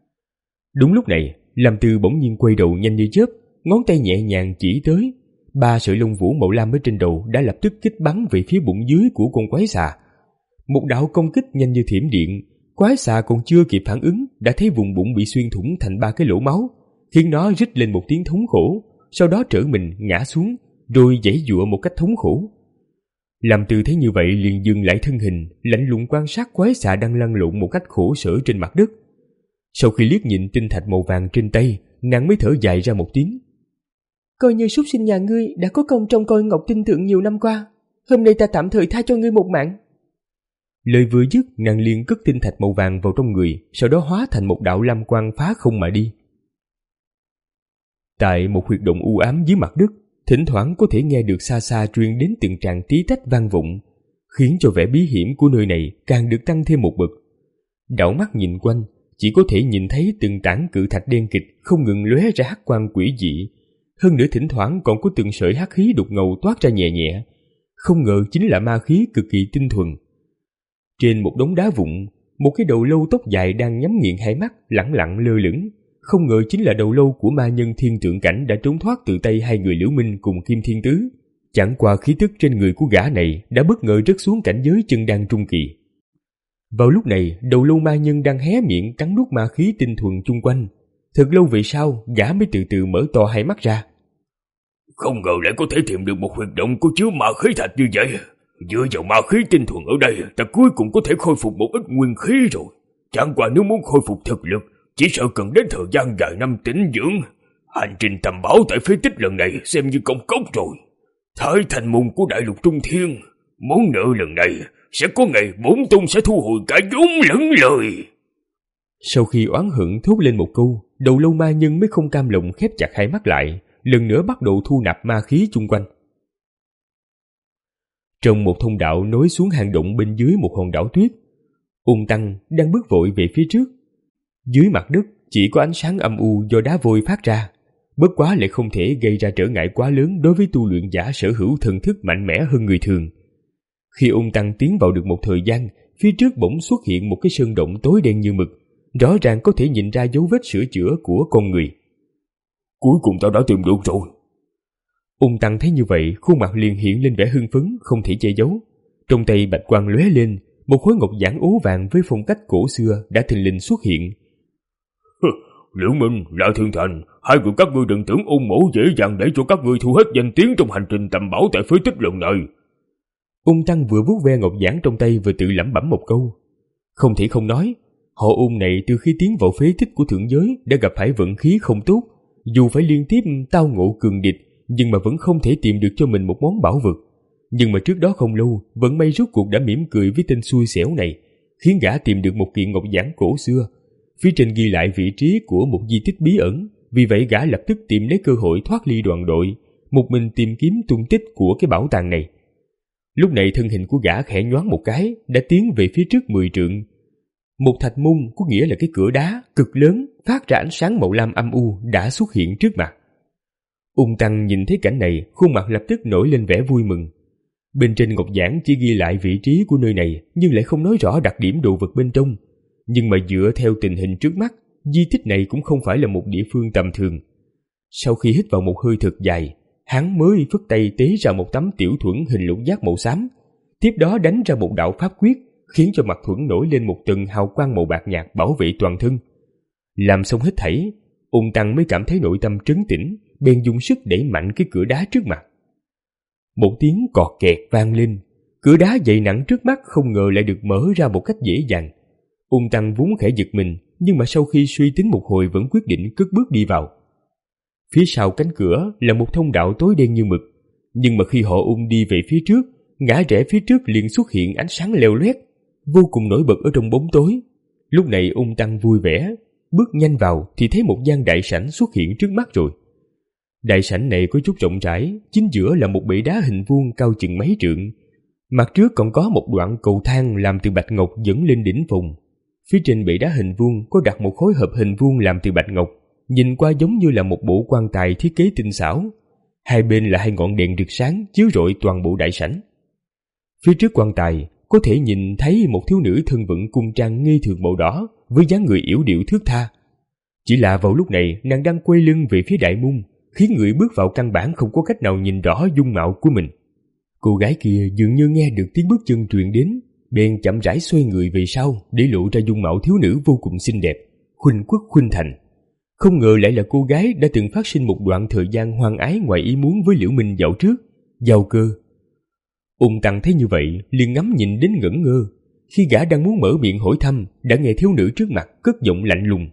Đúng lúc này, Lam Tư bỗng nhiên quay đầu nhanh như chớp, ngón tay nhẹ nhàng chỉ tới. Ba sợi lông vũ màu lam ở trên đầu đã lập tức kích bắn về phía bụng dưới của con quái xà. Một đạo công kích nhanh như thiểm điện, quái xà còn chưa kịp phản ứng đã thấy vùng bụng bị xuyên thủng thành ba cái lỗ máu, khiến nó rít lên một tiếng thống khổ, sau đó trở mình ngã xuống, rồi giãy giụa một cách thống khổ. Lam Tư thấy như vậy liền dừng lại thân hình, lạnh lùng quan sát quái xà đang lăn lộn một cách khổ sở trên mặt đất. Sau khi liếc nhìn tinh thạch màu vàng trên tay, nàng mới thở dài ra một tiếng. Coi như súc sinh nhà ngươi đã có công trông coi Ngọc Tinh Tượng nhiều năm qua, hôm nay ta tạm thời tha cho ngươi một mạng. Lời vừa dứt, nàng liền cất tinh thạch màu vàng vào trong người, sau đó hóa thành một đạo lam quang phá không mà đi. Tại một huyệt động u ám dưới mặt đất, thỉnh thoảng có thể nghe được xa xa truyền đến từng tràng tí tách vang vọng, khiến cho vẻ bí hiểm của nơi này càng được tăng thêm một bậc. Đảo mắt nhìn quanh, chỉ có thể nhìn thấy từng tảng cự thạch đen kịch không ngừng lóe ra hắc quang quỷ dị. Hơn nữa thỉnh thoảng còn có từng sợi hắc khí đục ngầu toát ra nhẹ nhẹ, không ngờ chính là ma khí cực kỳ tinh thuần. Trên một đống đá vụn, một cái đầu lâu tóc dài đang nhắm nghiền hai mắt lẳng lặng lơ lửng, không ngờ chính là đầu lâu của ma nhân Thiên Tượng Cảnh đã trốn thoát từ tay hai người Liễu Minh cùng Kim Thiên Tứ. Chẳng qua khí tức trên người của gã này đã bất ngờ rớt xuống cảnh giới chân đan trung kỳ. Vào lúc này, đầu lâu ma nhân đang hé miệng cắn nuốt ma khí tinh thuần chung quanh. Thật lâu về sau, gã mới từ từ mở to hai mắt ra. Không ngờ lại có thể tìm được một huyệt động có chứa ma khí thạch như vậy. Dựa vào ma khí tinh thuần ở đây, ta cuối cùng có thể khôi phục một ít nguyên khí rồi. Chẳng qua nếu muốn khôi phục thực lực, chỉ sợ cần đến thời gian vài năm tĩnh dưỡng. Hành trình tầm bảo tại phế tích lần này xem như công cốc rồi. Thái thành môn của đại lục Trung Thiên, món nợ lần này sẽ có ngày bổn tôn sẽ thu hồi cả vốn lẫn lời. Sau khi oán hận thốt lên một câu, đầu lâu ma nhân mới không cam lòng khép chặt hai mắt lại, lần nữa bắt đầu thu nạp ma khí chung quanh. Trong một thông đạo nối xuống hang động bên dưới một hòn đảo tuyết, Ung Tăng đang bước vội về phía trước. Dưới mặt đất chỉ có ánh sáng âm u do đá vôi phát ra, bất quá lại không thể gây ra trở ngại quá lớn đối với tu luyện giả sở hữu thần thức mạnh mẽ hơn người thường. Khi Ung Tăng tiến vào được một thời gian, phía trước bỗng xuất hiện một cái sơn động tối đen như mực, rõ ràng có thể nhìn ra dấu vết sửa chữa của con người. Cuối cùng tao đã tìm được rồi. Ung Tăng thấy như vậy, khuôn mặt liền hiện lên vẻ hưng phấn không thể che giấu. Trong tay bạch quang lóe lên, một khối ngọc giản ố vàng với phong cách cổ xưa đã thình lình xuất hiện. Liễu Minh, La Thiên Thành, hai người các ngươi đừng tưởng Ung mỗ dễ dàng để cho các ngươi thu hết danh tiếng trong hành trình tầm bảo tại phế tích lần này. Ung Tăng vừa vuốt ve ngọc giản trong tay vừa tự lẩm bẩm một câu. Không thể không nói, họ Ung này từ khi tiến vào phế tích của thượng giới đã gặp phải vận khí không tốt. Dù phải liên tiếp tao ngộ cường địch, nhưng mà vẫn không thể tìm được cho mình một món bảo vật. Nhưng mà trước đó không lâu, vận may rốt cuộc đã mỉm cười với tên xui xẻo này, khiến gã tìm được một kiện ngọc giản cổ xưa. Phía trên ghi lại vị trí của một di tích bí ẩn, vì vậy gã lập tức tìm lấy cơ hội thoát ly đoàn đội, một mình tìm kiếm tung tích của cái bảo tàng này. Lúc này thân hình của gã khẽ nhoáng một cái, đã tiến về phía trước mười trượng. Một thạch môn, có nghĩa là cái cửa đá cực lớn phát ra ánh sáng màu lam âm u đã xuất hiện trước mặt. Ung Tăng nhìn thấy cảnh này, khuôn mặt lập tức nổi lên vẻ vui mừng. Bên trên ngọc giản chỉ ghi lại vị trí của nơi này, nhưng lại không nói rõ đặc điểm đồ vật bên trong. Nhưng mà dựa theo tình hình trước mắt, di tích này cũng không phải là một địa phương tầm thường. Sau khi hít vào một hơi thật dài, hắn mới phất tay tế ra một tấm tiểu thuẫn hình lục giác màu xám, tiếp đó đánh ra một đạo pháp quyết, khiến cho mặt thuẫn nổi lên một tầng hào quang màu bạc nhạt bảo vệ toàn thân. Làm xong hết thảy, Ung Tăng mới cảm thấy nội tâm trấn tĩnh, bèn dùng sức đẩy mạnh cái cửa đá trước mặt. Một tiếng cọt kẹt vang lên, cửa đá dày nặng trước mắt không ngờ lại được mở ra một cách dễ dàng. Ung Tăng vốn khẽ giật mình, nhưng mà sau khi suy tính một hồi vẫn quyết định cất bước đi vào. Phía sau cánh cửa là một thông đạo tối đen như mực, nhưng mà khi họ Ung đi về phía trước, ngã rẽ phía trước liền xuất hiện ánh sáng leo loét, vô cùng nổi bật ở trong bóng tối. Lúc này Ung Tăng vui vẻ, bước nhanh vào thì thấy một gian đại sảnh xuất hiện trước mắt rồi. Đại sảnh này có chút rộng rãi, chính giữa là một bệ đá hình vuông cao chừng mấy trượng. Mặt trước còn có một đoạn cầu thang làm từ bạch ngọc dẫn lên đỉnh vùng. Phía trên bệ đá hình vuông có đặt một khối hộp hình vuông làm từ bạch ngọc, nhìn qua giống như là một bộ quan tài thiết kế tinh xảo. Hai bên là hai ngọn đèn rực sáng chiếu rọi toàn bộ đại sảnh. Phía trước quan tài có thể nhìn thấy một thiếu nữ thân vận cung trang nghi thường màu đỏ với dáng người yểu điệu thướt tha. Chỉ là vào lúc này nàng đang quay lưng về phía đại môn, khiến người bước vào căn bản không có cách nào nhìn rõ dung mạo của mình. Cô gái kia dường như nghe được tiếng bước chân truyền đến, bèn chậm rãi xoay người về sau để lộ ra dung mạo thiếu nữ vô cùng xinh đẹp, khuynh quốc khuynh thành. Không ngờ lại là cô gái đã từng phát sinh một đoạn thời gian hoang ái ngoài ý muốn với Liễu Minh dạo trước, Giao Cơ. Ung Tăng thấy như vậy liền ngắm nhìn đến ngẩn ngơ. Khi gã đang muốn mở miệng hỏi thăm, đã nghe thiếu nữ trước mặt cất giọng lạnh lùng: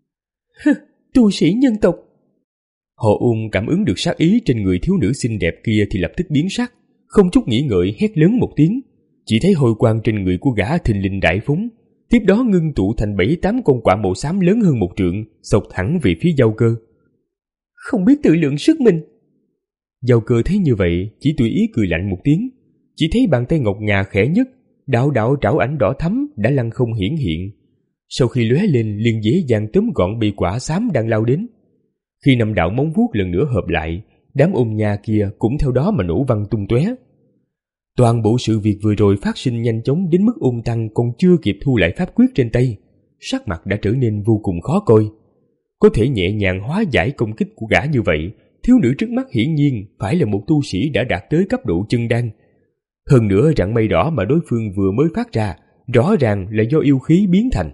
"Tu sĩ nhân tộc." Họ Ung cảm ứng được sát ý trên người thiếu nữ xinh đẹp kia thì lập tức biến sắc, không chút nghĩ ngợi hét lớn một tiếng. Chỉ thấy hồi quang trên người của gã thình lình đại phóng, tiếp đó ngưng tụ thành bảy tám con quạ màu xám lớn hơn một trượng, xộc thẳng về phía Giao Cơ. "Không biết tự lượng sức mình." Giao Cơ thấy như vậy chỉ tùy ý cười lạnh một tiếng, chỉ thấy bàn tay ngọc ngà khẽ nhấc, đạo đạo trảo ảnh đỏ thắm đã lăng không hiển hiện. Sau khi lóe lên liền dễ dàng tóm gọn bầy quạ xám đang lao đến. Khi năm đạo móng vuốt lần nữa hợp lại, đám ôn nha kia cũng theo đó mà nổ văng tung tóe. Toàn bộ sự việc vừa rồi phát sinh nhanh chóng đến mức Ung Tăng còn chưa kịp thu lại pháp quyết trên tay, sắc mặt đã trở nên vô cùng khó coi. Có thể nhẹ nhàng hóa giải công kích của gã như vậy thiếu nữ trước mắt hiển nhiên phải là một tu sĩ đã đạt tới cấp độ chân đan. Hơn nữa rặng mây đỏ mà đối phương vừa mới phát ra rõ ràng là do yêu khí biến thành.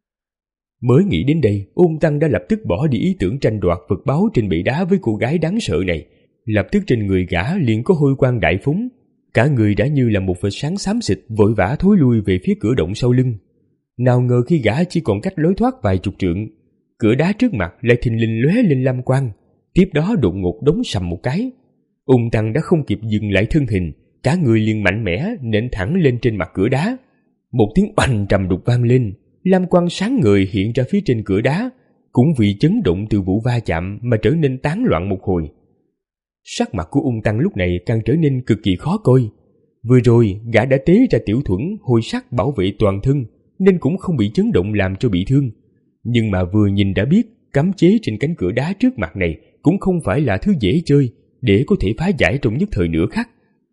Mới nghĩ đến đây, Ôn Tăng đã lập tức bỏ đi ý tưởng tranh đoạt vật báu trên bệ đá với cô gái đáng sợ này. Lập tức trên người gã liền có hôi quang đại phóng, cả người đã như là một vệt sáng xám xịt vội vã thối lui về phía cửa động sau lưng. Nào ngờ khi gã chỉ còn cách lối thoát vài chục trượng, cửa đá trước mặt lại thình lình lóe lên lam quang, tiếp đó đột ngột đóng sầm một cái. Ung Tăng đã không kịp dừng lại thân hình, cả người liền mạnh mẽ nện thẳng lên trên mặt cửa đá. Một tiếng oanh trầm đục vang lên, lam quang sáng ngời hiện ra phía trên cửa đá, cũng vì chấn động từ vụ va chạm mà trở nên tán loạn một hồi. Sắc mặt của Ung Tăng lúc này càng trở nên cực kỳ khó coi. Vừa rồi gã đã tế ra tiểu thuẫn hồi sắc bảo vệ toàn thân, nên cũng không bị chấn động làm cho bị thương. Nhưng mà vừa nhìn đã biết cấm chế trên cánh cửa đá trước mặt này cũng không phải là thứ dễ chơi để có thể phá giải trong nhất thời nửa khắc.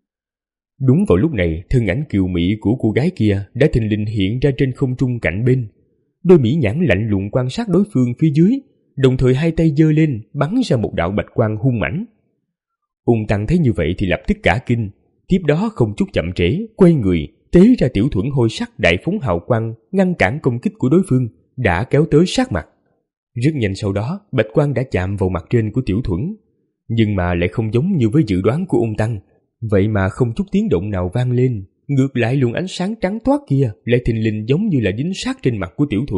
Đúng vào lúc này, thân ảnh kiều mỹ của cô gái kia đã thình lình hiện ra trên không trung cạnh bên. Đôi mỹ nhãn lạnh lùng quan sát đối phương phía dưới, đồng thời hai tay giơ lên bắn ra một đạo bạch quang hung mãnh. Ung Tăng thấy như vậy thì lập tức cả kinh, tiếp đó không chút chậm trễ quay người tế ra tiểu thuẫn hôi sắc đại phóng hào quang ngăn cản công kích của đối phương đã kéo tới sát mặt. Rất nhanh sau đó, bạch quang đã chạm vào mặt trên của tiểu thuẫn, nhưng mà lại không giống như với dự đoán của Ung Tăng. Vậy mà không chút tiếng động nào vang lên, ngược lại luồng ánh sáng trắng toát kia lại thình lình giống như là dính sát trên mặt của tiểu thuẫn.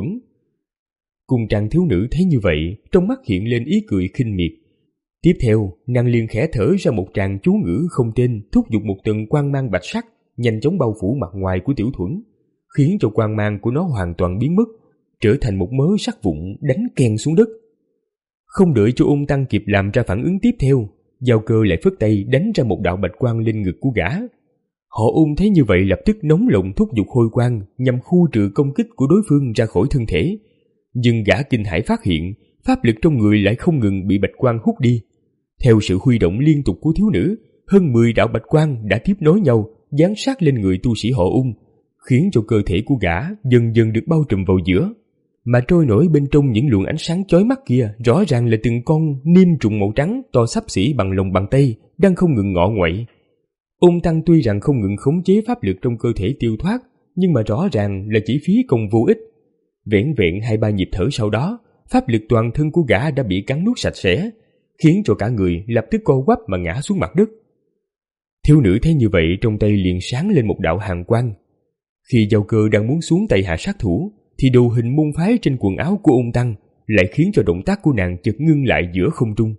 Cung trang thiếu nữ thấy như vậy, trong mắt hiện lên ý cười khinh miệt. Tiếp theo, nàng liền khẽ thở ra một tràng chú ngữ không tên, thúc giục một tầng quang mang bạch sắc nhanh chóng bao phủ mặt ngoài của tiểu thuẫn, khiến cho quang mang của nó hoàn toàn biến mất, trở thành một mớ sắt vụn đánh keng xuống đất. Không đợi cho Ung Tăng kịp làm ra phản ứng tiếp theo, Giao Cơ lại phất tay đánh ra một đạo bạch quang lên ngực của gã. Họ Ung thấy như vậy lập tức nóng lòng thúc giục hôi quang nhằm khu trừ công kích của đối phương ra khỏi thân thể. Nhưng gã kinh hãi phát hiện pháp lực trong người lại không ngừng bị bạch quang hút đi. Theo sự huy động liên tục của thiếu nữ, hơn mười đạo bạch quang đã tiếp nối nhau giáng sát lên người tu sĩ họ Ung, khiến cho cơ thể của gã dần dần được bao trùm vào giữa. Mà trôi nổi bên trong những luồng ánh sáng chói mắt kia rõ ràng là từng con niêm trùng màu trắng to xấp xỉ bằng lòng bàn tay đang không ngừng ngọ nguậy. Ung Tăng tuy rằng không ngừng khống chế pháp lực trong cơ thể tiêu thoát, nhưng mà rõ ràng là chỉ phí công vô ích. Vẻn vẹn hai ba nhịp thở sau đó, pháp lực toàn thân của gã đã bị cắn nuốt sạch sẽ, khiến cho cả người lập tức co quắp mà ngã xuống mặt đất. Thiếu nữ thấy như vậy trong tay liền sáng lên một đạo hàn quang. Khi Giao Cơ đang muốn xuống tay hạ sát thủ, thì đồ hình môn phái trên quần áo của Ung Tăng lại khiến cho động tác của nàng chợt ngưng lại giữa không trung.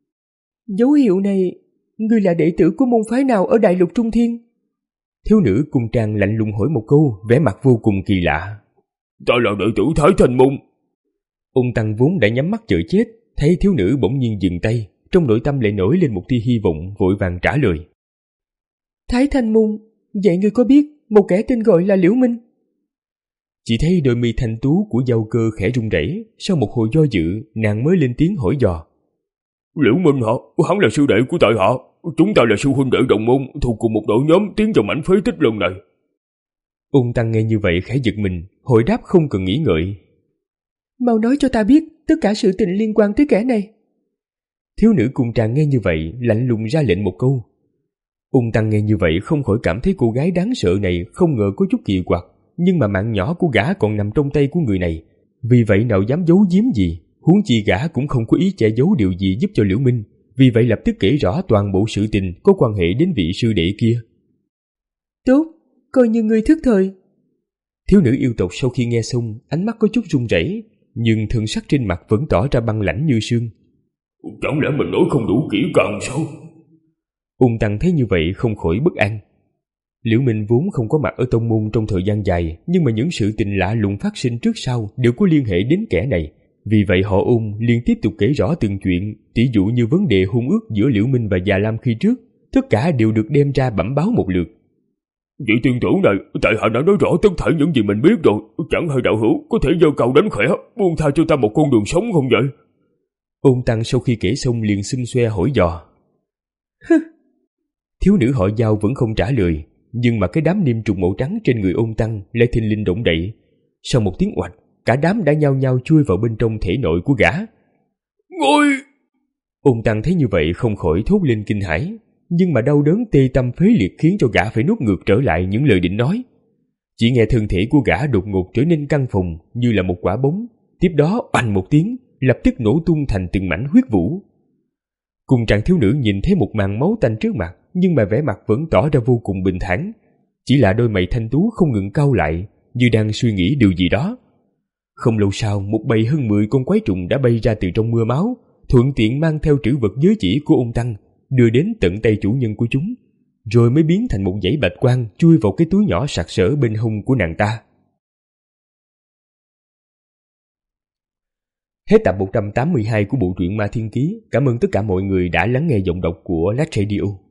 Dấu hiệu này, ngươi là đệ tử của môn phái nào ở Đại Lục Trung Thiên? Thiếu nữ cung trang lạnh lùng hỏi một câu, vẻ mặt vô cùng kỳ lạ. Ta là đệ tử Thái Thanh Môn. Ung Tăng vốn đã nhắm mắt chờ chết, thấy thiếu nữ bỗng nhiên dừng tay, trong nội tâm lại nổi lên một tia hy vọng, vội vàng trả lời. Thái Thanh Môn, vậy ngươi có biết một kẻ tên gọi là Liễu Minh? Chỉ thấy đôi mi thanh tú của Giao Cơ khẽ run rẩy, sau một hồi do dự, nàng mới lên tiếng hỏi dò. Liễu Minh hả? Hắn là sư đệ của tại hạ. Chúng ta là sư huynh đệ đồng môn, thuộc cùng một đội nhóm tiến vào mảnh phế tích lần này. Ung Tăng nghe như vậy khẽ giật mình, hồi đáp không cần nghĩ ngợi. Mau nói cho ta biết tất cả sự tình liên quan tới kẻ này. Thiếu nữ cung trang nghe như vậy, lạnh lùng ra lệnh một câu. Ung Tăng nghe như vậy không khỏi cảm thấy cô gái đáng sợ này không ngờ có chút kỳ quặc, nhưng mà mạng nhỏ của gã còn nằm trong tay của người này, vì vậy nào dám giấu giếm gì, huống chi gã cũng không có ý che giấu điều gì giúp cho Liễu Minh, vì vậy lập tức kể rõ toàn bộ sự tình có quan hệ đến vị sư đệ kia. Tốt, coi như ngươi thức thời. Thiếu nữ yêu tộc sau khi nghe xong, ánh mắt có chút run rẩy, nhưng thần sắc trên mặt vẫn tỏ ra băng lãnh như sương. Chẳng lẽ mình nói không đủ kỹ càng sao? Ung Tăng thấy như vậy không khỏi bất an. Liễu Minh vốn không có mặt ở tông môn trong thời gian dài, nhưng mà những sự tình lạ lùng phát sinh trước sau đều có liên hệ đến kẻ này. Vì vậy họ Ung liên tiếp tục kể rõ từng chuyện, tỉ dụ như vấn đề hôn ước giữa Liễu Minh và Già Lam khi trước, tất cả đều được đem ra bẩm báo một lượt. Vị tiên tử này, tại hạ đã nói rõ tất thảy những gì mình biết rồi, chẳng hay đạo hữu có thể giơ cầu đánh khỏe, buông tha cho ta một con đường sống không vậy? Ôn Tăng sau khi kể xong liền xum xoe hỏi dò. Thiếu nữ họ Giao vẫn không trả lời, nhưng mà cái đám niêm trùng màu trắng trên người Ôn Tăng lại thình lình động đậy. Sau một tiếng oạch, cả đám đã nhao nhao chui vào bên trong thể nội của gã. Ngươi! Ôn Tăng thấy như vậy không khỏi thốt lên kinh hãi, nhưng mà đau đớn tê tâm phế liệt khiến cho gã phải nuốt ngược trở lại những lời định nói. Chỉ nghe thân thể của gã đột ngột trở nên căng phồng như là một quả bóng, tiếp đó oanh một tiếng, lập tức nổ tung thành từng mảnh huyết vũ. Cùng chàng thiếu nữ nhìn thấy một màn máu tanh trước mặt, nhưng mà vẻ mặt vẫn tỏ ra vô cùng bình thản, chỉ là đôi mày thanh tú không ngừng cau lại, như đang suy nghĩ điều gì đó. Không lâu sau, một bầy hơn mười con quái trùng đã bay ra từ trong mưa máu, thuận tiện mang theo trữ vật giới chỉ của Ôn Tăng, đưa đến tận tay chủ nhân của chúng, rồi mới biến thành một dãy bạch quang chui vào cái túi nhỏ sặc sỡ bên hông của nàng ta. Hết tập một trăm tám mươi hai của bộ truyện Ma Thiên Ký. Cảm ơn tất cả mọi người đã lắng nghe giọng đọc của Lát Radio.